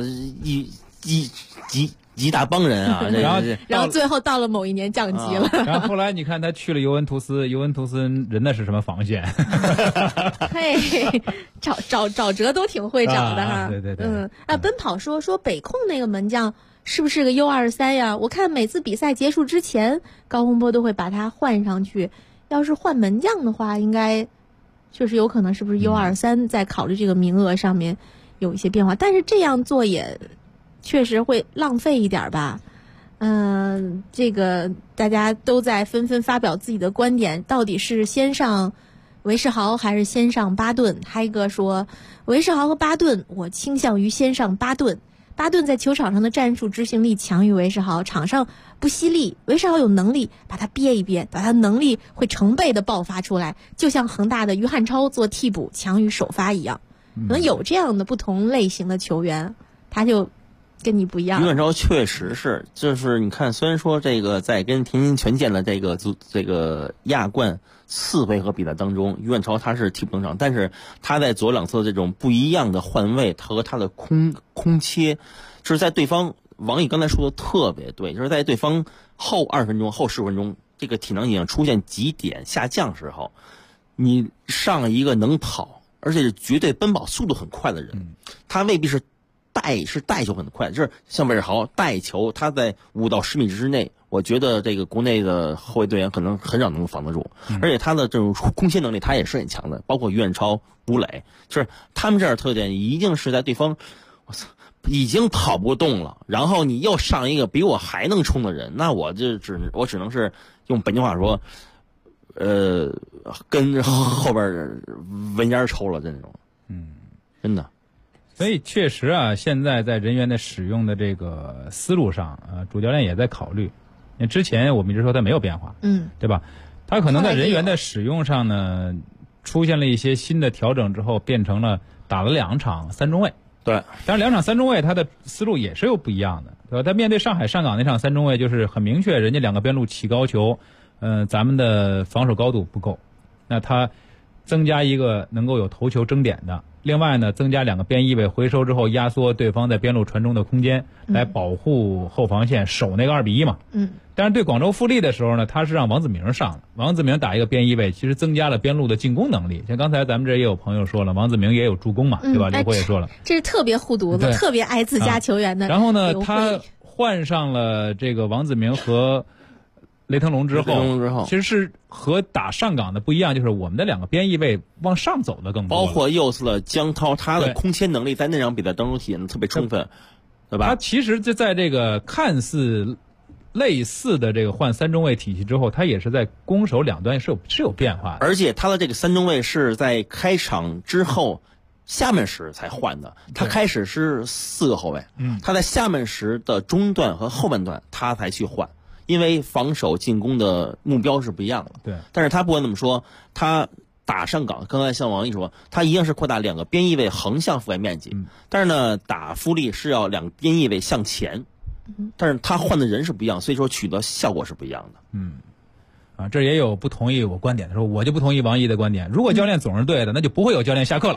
一大帮人啊！ 然后最后到了某一年降级了。 然后后来你看他去了尤文图斯，尤文图斯人那是什么防线？ 嘿，找辙都挺会找的哈。 对。 奔跑说北控那个门将。是不是个 U23 呀？我看每次比赛结束之前，高洪波都会把他换上去。要是换门将的话，应该确实有可能是不是 U23 在考虑这个名额上面有一些变化。但是这样做也确实会浪费一点吧。这个大家都在纷纷发表自己的观点，到底是先上韦世豪还是先上巴顿？嗨哥说，韦世豪和巴顿，我倾向于先上巴顿。巴顿在球场上的战术执行力强于韦世豪，场上不犀利，韦世豪有能力把他憋一憋，把他能力会成倍的爆发出来，就像恒大的于汉超做替补强于首发一样。可能有这样的不同类型的球员，他就跟你不一样。 于汉超确实是，就是你看，虽然说这个在跟天津权健的这个亚冠4回合比赛当中，于汉超他是替补登场，但是他在左两侧这种不一样的换位和他的空切，就是在对方王毅刚才说的特别对，就是在对方后20分钟、后15分钟这个体能已经出现极点下降时候，你上一个能跑，而且是绝对奔跑速度很快的人，他未必是带球很快，就是像韦世豪带球，他在5到10米之内，我觉得这个国内的后卫队员可能很少能够防得住，而且他的这种空切能力他也是很强的，包括于汉超、吴磊，就是他们这儿特点一定是在对方已经跑不动了，然后你又上一个比我还能冲的人，那我只能是用北京话说，跟后边文烟抽了这种，真的。 所以确实啊，现在在人员的使用的这个思路上啊，主教练也在考虑。之前我们一直说他没有变化，对吧？他可能在人员的使用上呢，出现了一些新的调整之后，变成了打了2场3中卫。 对， 但是2场3中卫他的思路也是有不一样的，对吧？他面对上海上港那场3中卫就是很明确，人家2个边路起高球， 咱们的防守高度不够，那他增加一个能够有头球争点的，另外呢，增加2个边翼位回收之后压缩对方在边路传中的空间，来保护后防线，守那个2比1嘛。但是对广州富力的时候呢，他是让王子明上了，王子明打一个边翼位，其实增加了边路的进攻能力。像刚才咱们这也有朋友说了，王子明也有助攻嘛，对吧？刘辉也说了， 这是特别护犊子，特别爱自家球员的。 然后呢，他换上了这个王子明和雷腾龙之后，其实是和打上港的不一样，就是我们的2个边翼位往上走的更多， 包括右侧的江涛，他的空切能力在那场比赛当中体现的特别充分，对吧？ 他其实就在这个看似类似的这个换3中卫体系之后，他也是在攻守两端是有变化的， 而且他的这个3中卫是在开场之后下半时才换的，他开始是4个后卫，他在下半时的中段和后半段他才去换。因为防守进攻的目标是不一样的， 对。 但是他不管怎么说，他打上港，刚才像王毅说，他一样是扩大2个边翼位横向覆盖面积，但是呢，打富力是要2个边翼位向前，但是他换的人是不一样，所以说取得效果是不一样的。 这也有不同意我观点的时候，我就不同意王毅的观点。如果教练总是对的，那就不会有教练下课了。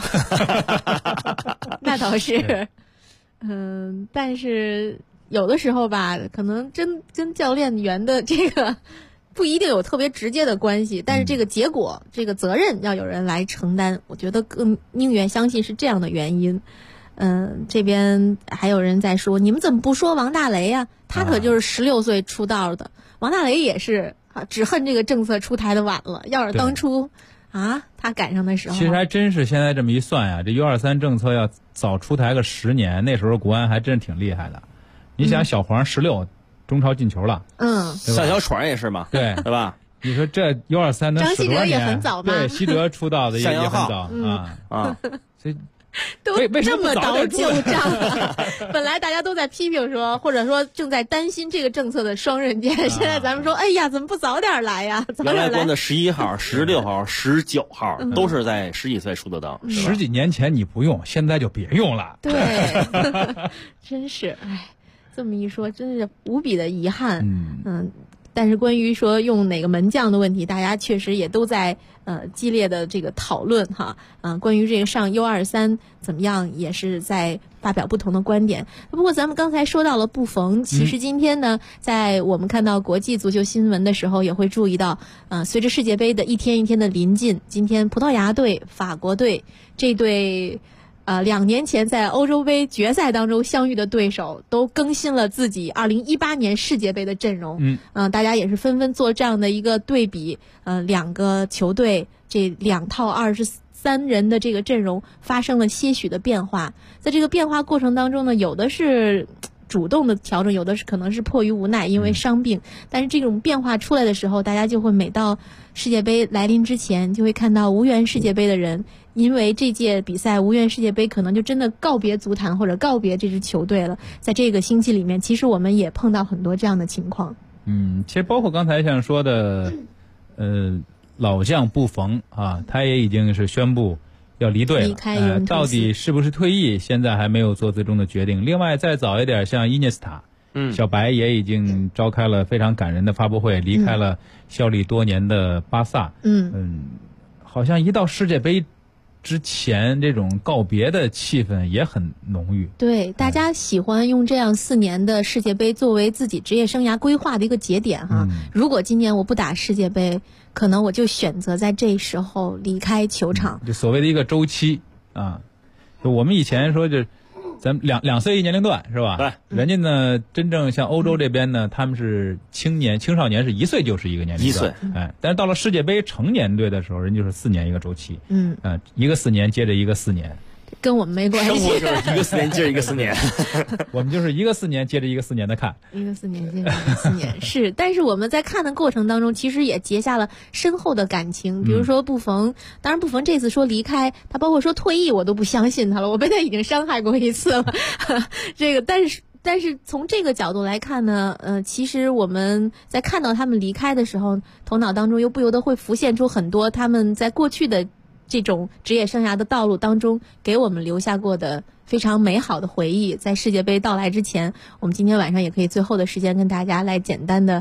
那倒是，但是。有的时候吧，可能真跟教练员的这个不一定有特别直接的关系，但是这个结果、这个责任要有人来承担，我觉得更宁愿相信是这样的原因。这边还有人在说，你们怎么不说王大雷呀？他可就是16岁出道的，王大雷也是只恨这个政策出台的晚了，要是当初他赶上的时候， 其实还真是现在这么一算呀，这 U23 政策要早出台个10年，那时候国安还真挺厉害的。你想小黄16中超进球了， 像小闯也是嘛， 对吧？ 你说这 U23 能使多少年？ 张稀哲也很早吧？ 对，稀哲出道的也很早所以都这么倒旧账本来大家都在批评说，或者说正在担心这个政策的双刃剑，现在咱们说，哎呀，怎么不早点来呀？ 原来关的11号、16号、19号都是在10几岁出的档 ，10几年前你不用，现在就别用了。 对，真是，这么一说，真是无比的遗憾。但是关于说用哪个门将的问题，大家确实也都在激烈的这个讨论哈。关于这个上 U23 怎么样，也是在发表不同的观点。不过咱们刚才说到了布冯，其实今天呢，在我们看到国际足球新闻的时候，也会注意到，随着世界杯的一天一天的临近，今天葡萄牙队、法国队这对。2年前在欧洲杯决赛当中相遇的对手都更新了自己2018年世界杯的阵容。大家也是纷纷做这样的一个对比。2个球队这2套23人的这个阵容发生了些许的变化。在这个变化过程当中呢，有的是主动的调整，有的是可能是迫于无奈，因为伤病。但是这种变化出来的时候，大家就会每到世界杯来临之前，就会看到无缘世界杯的人，因为这届比赛无缘世界杯，可能就真的告别足坛或者告别这支球队了。在这个星期里面，其实我们也碰到很多这样的情况。 其实包括刚才像说的，老将布冯他也已经是宣布要离队了，到底是不是退役，现在还没有做最终的决定。另外再早一点，像伊涅斯塔，小白也已经召开了非常感人的发布会，离开了效力多年的巴萨。好像一到世界杯之前，这种告别的气氛也很浓郁。 对，大家喜欢用这样4年的世界杯作为自己职业生涯规划的一个节点哈。如果今年我不打世界杯，可能我就选择在这时候离开球场。 就所谓的一个周期就我们以前说咱们两岁一年龄段是吧？ 对， 人家呢，真正像欧洲这边呢，他们是青少年是1岁就是一个年龄段 ，1岁， 但是到了世界杯成年队的时候，人就是4年一个周期，一个4年接着一个4年， 跟我们没关系。 生活就是一个4年接着一个4年， 我们就是一个4年接着一个4年的看， 一个4年接着一个4年是，但是我们在看的过程当中，其实也结下了深厚的感情。比如说布冯，当然布冯这次说离开，他包括说退役，我都不相信他了，我被他已经伤害过一次了。这个，但是从这个角度来看呢，其实我们在看到他们离开的时候，头脑当中又不由得会浮现出很多他们在过去的这种职业生涯的道路当中给我们留下过的非常美好的回忆。在世界杯到来之前，我们今天晚上也可以最后的时间跟大家来简单的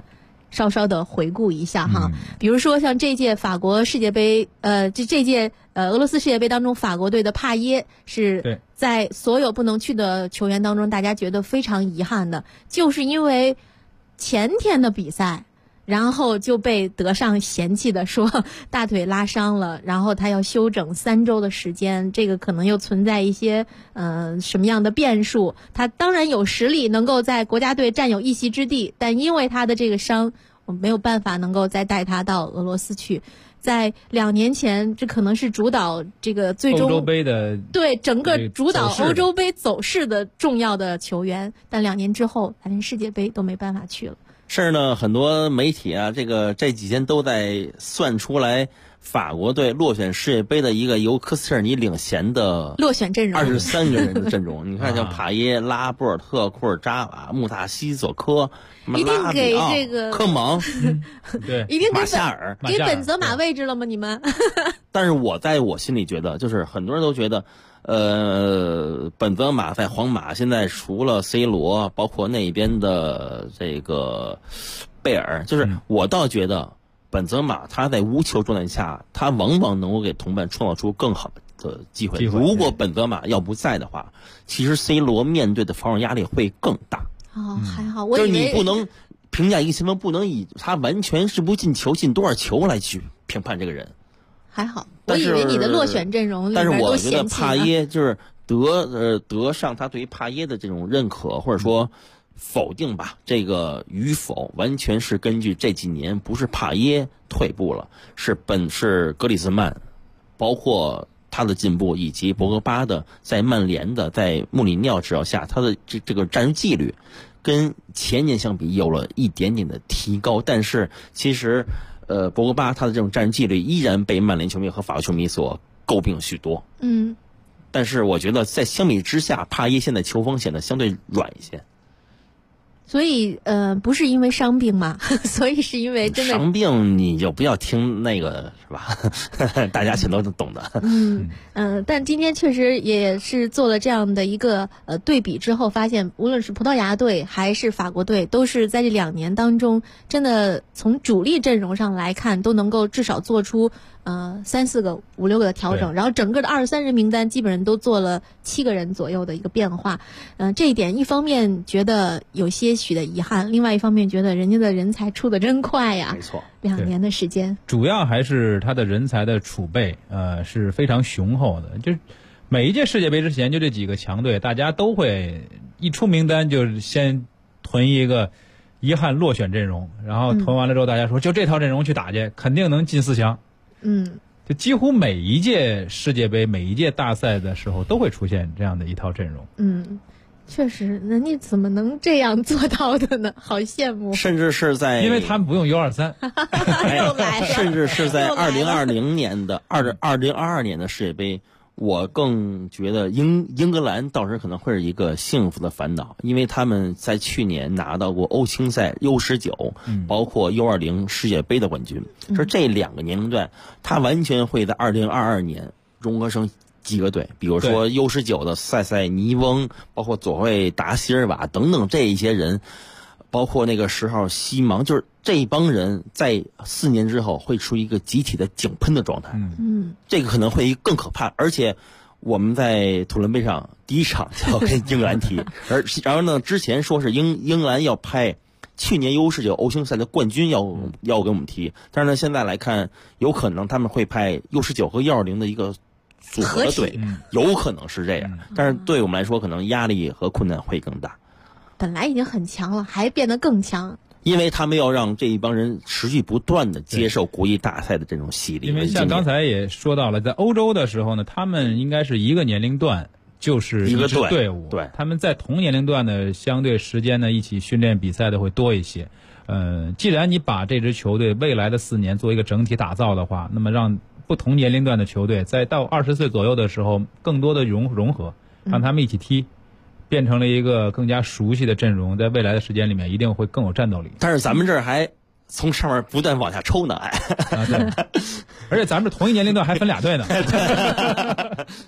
稍稍的回顾一下哈。比如说像这届法国世界杯，这届俄罗斯世界杯当中，法国队的帕耶是在所有不能去的球员当中，大家觉得非常遗憾的，就是因为前天的比赛。然后就被德尚嫌弃的说大腿拉伤了，然后他要休整3周的时间，这个可能又存在一些什么样的变数。他当然有实力能够在国家队占有一席之地，但因为他的这个伤，我没有办法能够再带他到俄罗斯去。在2年前，这可能是主导这个最终欧洲杯的对整个主导欧洲杯走势的重要的球员，但2年之后，他连世界杯都没办法去了。 是呢，很多媒体啊，这几天都在算出来法国队落选世界杯的一个由科斯特尔尼领衔的落选阵容 ，23个人的阵容。你看，像帕耶、拉波尔特、库尔扎瓦、穆塔西索科、 一定给这个科芒， 对， 一定给马夏尔给本泽马位置了吗？你们？ 但是我在我心里觉得，就是很多人都觉得。本泽马在皇马现在除了 C 罗，包括那边的这个贝尔，就是我倒觉得本泽马他在无球状态下，他往往能够给同伴创造出更好的机会。如果本泽马要不在的话，其实 C 罗面对的防守压力会更大。 还好， 就是你不能评价一个前锋，不能以他完全是不进球进多少球来去评判这个人。 还好，我以为你的落选阵容里面但是我觉得都嫌弃帕耶就是德尚他对于帕耶的这种认可或者说否定吧，这个与否完全是根据这几年不是帕耶退步了，是格里兹曼，包括他的进步，以及博格巴的在曼联的在穆里尼奥指导下，他的这个战术纪律跟前年相比有了一点点的提高，但是其实。博格巴他的这种战术纪律依然被曼联球迷和法国球迷所诟病许多。但是我觉得在相比之下，帕耶现在球风显得相对软一些。 所以不是因为伤病嘛，所以是因为真的伤病你就不要听那个是吧？大家全都懂的。 但今天确实也是做了这样的一个对比之后，发现无论是葡萄牙队还是法国队，都是在这2年当中，真的从主力阵容上来看，都能够至少做出3、4个、5、6个的调整，然后整个的23人名单基本上都做了7个人左右的一个变化。这一点一方面觉得有些许的遗憾，另外一方面觉得人家的人才出得真快呀。 没错 ，2年的时间， 主要还是他的人才的储备，是非常雄厚的。就每一届世界杯之前，就这几个强队，大家都会一出名单就先囤一个遗憾落选阵容，然后囤完了之后，大家说就这套阵容去打去，肯定能进4强。就几乎每一届世界杯、每一届大赛的时候，都会出现这样的一套阵容。 确实，人家怎么能这样做到的呢？好羡慕。 甚至是在， 因为他们不用U23， 又来了。 甚至是在2022年的世界杯，我更觉得英格兰到时可能会是一个幸福的烦恼，因为他们在去年拿到过欧青赛 U19，包括 U20 世界杯的冠军，是这2个年龄段，他完全会在2022年融合成几个队，比如说 U19 的塞尼翁，包括左卫达席尔瓦等等这一些人，包括那个10号西芒，就是这一帮人在4年之后会出一个集体的井喷的状态。这个可能会更可怕，而且我们在土伦杯上第1场就要跟英格兰踢，然后呢，之前说是英格兰要派去年 U19 欧青赛的冠军要跟我们踢，但是呢，现在来看，有可能他们会派 U19 和120的一个组合的队，有可能是这样，但是对我们来说，可能压力和困难会更大。 本来已经很强了，还变得更强。 因为他们要让这一帮人持续不断的接受国际大赛的这种洗礼。 因为像刚才也说到了，在欧洲的时候呢，他们应该是一个年龄段就是一支队伍， 对， 他们在同年龄段的相对时间呢，一起训练比赛的会多一些。既然你把这支球队未来的4年做一个整体打造的话，那么让不同年龄段的球队在到20岁左右的时候，更多的融合，让他们一起踢。变成了一个更加熟悉的阵容，在未来的时间里面一定会更有战斗力。 但是咱们这儿还从上面不断往下抽呢， 对，而且咱们同一年龄段还分2队呢。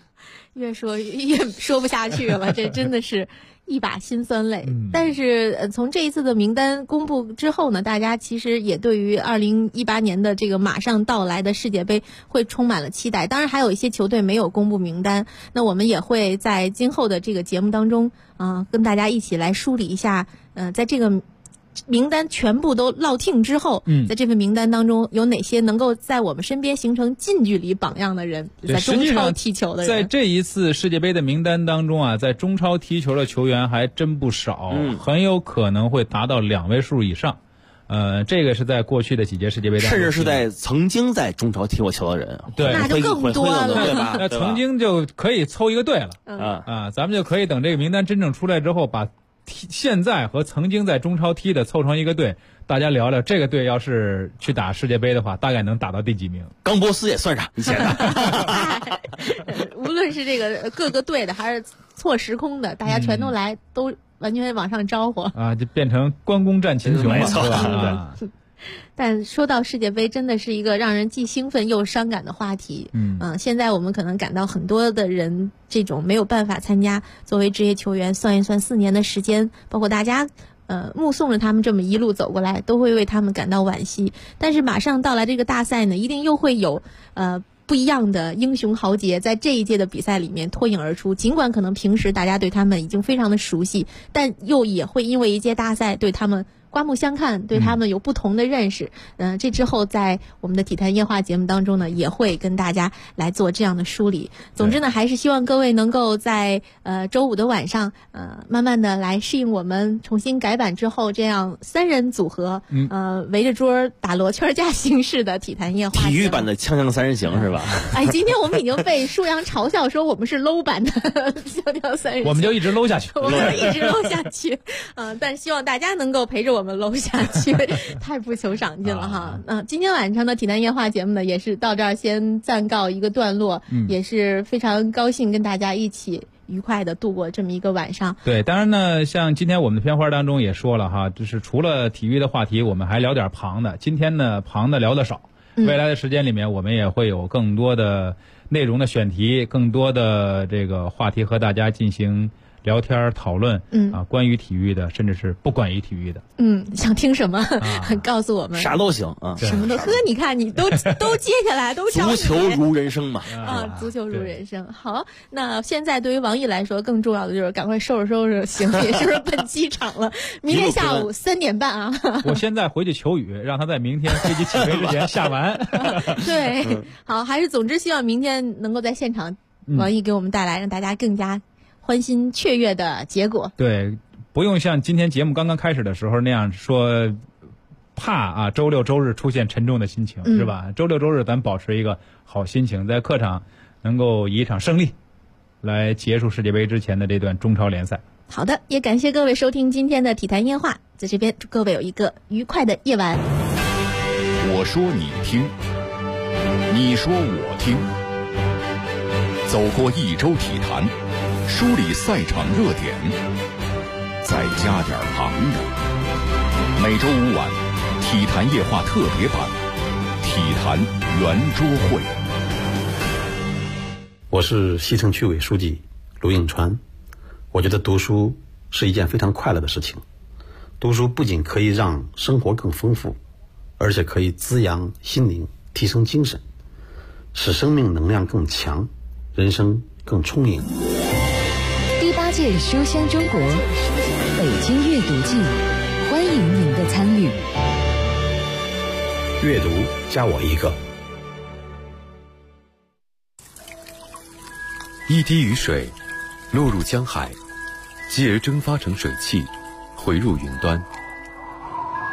越说越说不下去了，这真的是一把辛酸泪。但是从这一次的名单公布之后呢，大家其实也对于2018年的这个马上到来的世界杯会充满了期待。当然还有一些球队没有公布名单，那我们也会在今后的这个节目当中跟大家一起来梳理一下在这个名单全部都落听之后，在这份名单当中有哪些能够在我们身边形成近距离榜样的人，在中超踢球的人。 在这一次世界杯的名单当中在中超踢球的球员还真不少，很有可能会达到2位数以上。这个是在过去的几届世界杯当中， 甚至是在曾经在中超踢过球的人， 对， 那就更多了， 对吧？ 那曾经就可以凑一个队了，咱们就可以等这个名单真正出来之后，把现在和曾经在中超踢的凑成一个队，大家聊聊这个队要是去打世界杯的话，大概能打到第几名？ 冈波斯也算上以前的。 无论是这个各个队的还是错时空的，大家全都来，都完全往上招呼就变成关公战秦琼了， 是吧？ 但说到世界杯，真的是一个让人既兴奋又伤感的话题。现在我们可能感到很多的人这种没有办法参加，作为职业球员，算一算4年的时间，包括大家目送着他们这么一路走过来，都会为他们感到惋惜。但是马上到来这个大赛呢，一定又会有不一样的英雄豪杰在这一届的比赛里面脱颖而出。尽管可能平时大家对他们已经非常的熟悉，但又也会因为一届大赛对他们刮目相看，对他们有不同的认识。这之后在我们的体坛夜话节目当中呢，也会跟大家来做这样的梳理。总之呢，还是希望各位能够在周5的晚上慢慢的来适应我们重新改版之后这样3人组合围着桌打罗圈架形式的体坛夜话。 体育版的锵锵3人行是吧？ 今天我们已经被舒阳嘲笑说我们是 low 版的锵锵3人行， 我们就一直 low 下去， 我们一直 low 下去。但希望大家能够陪着我们 low 下去，太不求上进了哈。今天晚上的体坛夜话节目呢，也是到这儿先暂告一个段落，也是非常高兴跟大家一起愉快的度过这么一个晚上。 对，当然呢，像今天我们的片花当中也说了哈，就是除了体育的话题，我们还聊点旁的。今天呢，旁的聊得少，未来的时间里面，我们也会有更多的内容的选题，更多的这个话题和大家进行聊天讨论，关于体育的，甚至是不关于体育的。 想听什么，告诉我们。 啥都行啊， 什么都。你看你都接下来都足球如人生嘛。 足球如人生。好，那现在对于王毅来说，更重要的就是赶快收拾行李，是不是奔机场了？明天下午3点半啊。 我现在回去求雨，让他在明天飞机起飞之前下完。 对，好，还是总之希望明天能够在现场，王毅给我们带来让大家更加欢欣雀跃的结果。 对，不用像今天节目刚刚开始的时候那样说，怕周六周日出现沉重的心情，是吧？周六周日咱保持一个好心情，在客场能够以一场胜利来结束世界杯之前的这段中超联赛。 好的，也感谢各位收听今天的体坛夜话，在这边祝各位有一个愉快的夜晚。 我说你听，你说我听，走过一周体坛，梳理赛场热点，再加点旁的。每周5晚，体坛夜话特别版，体坛圆桌会。 我是西城区委书记卢应川。我觉得读书是一件非常快乐的事情。读书不仅可以让生活更丰富，而且可以滋养心灵，提升精神，使生命能量更强，人生更充盈。 第8届书香中国北京阅读季，欢迎您的参与。 阅读加我一个。 一滴雨水落入江海，继而蒸发成水汽，回入云端。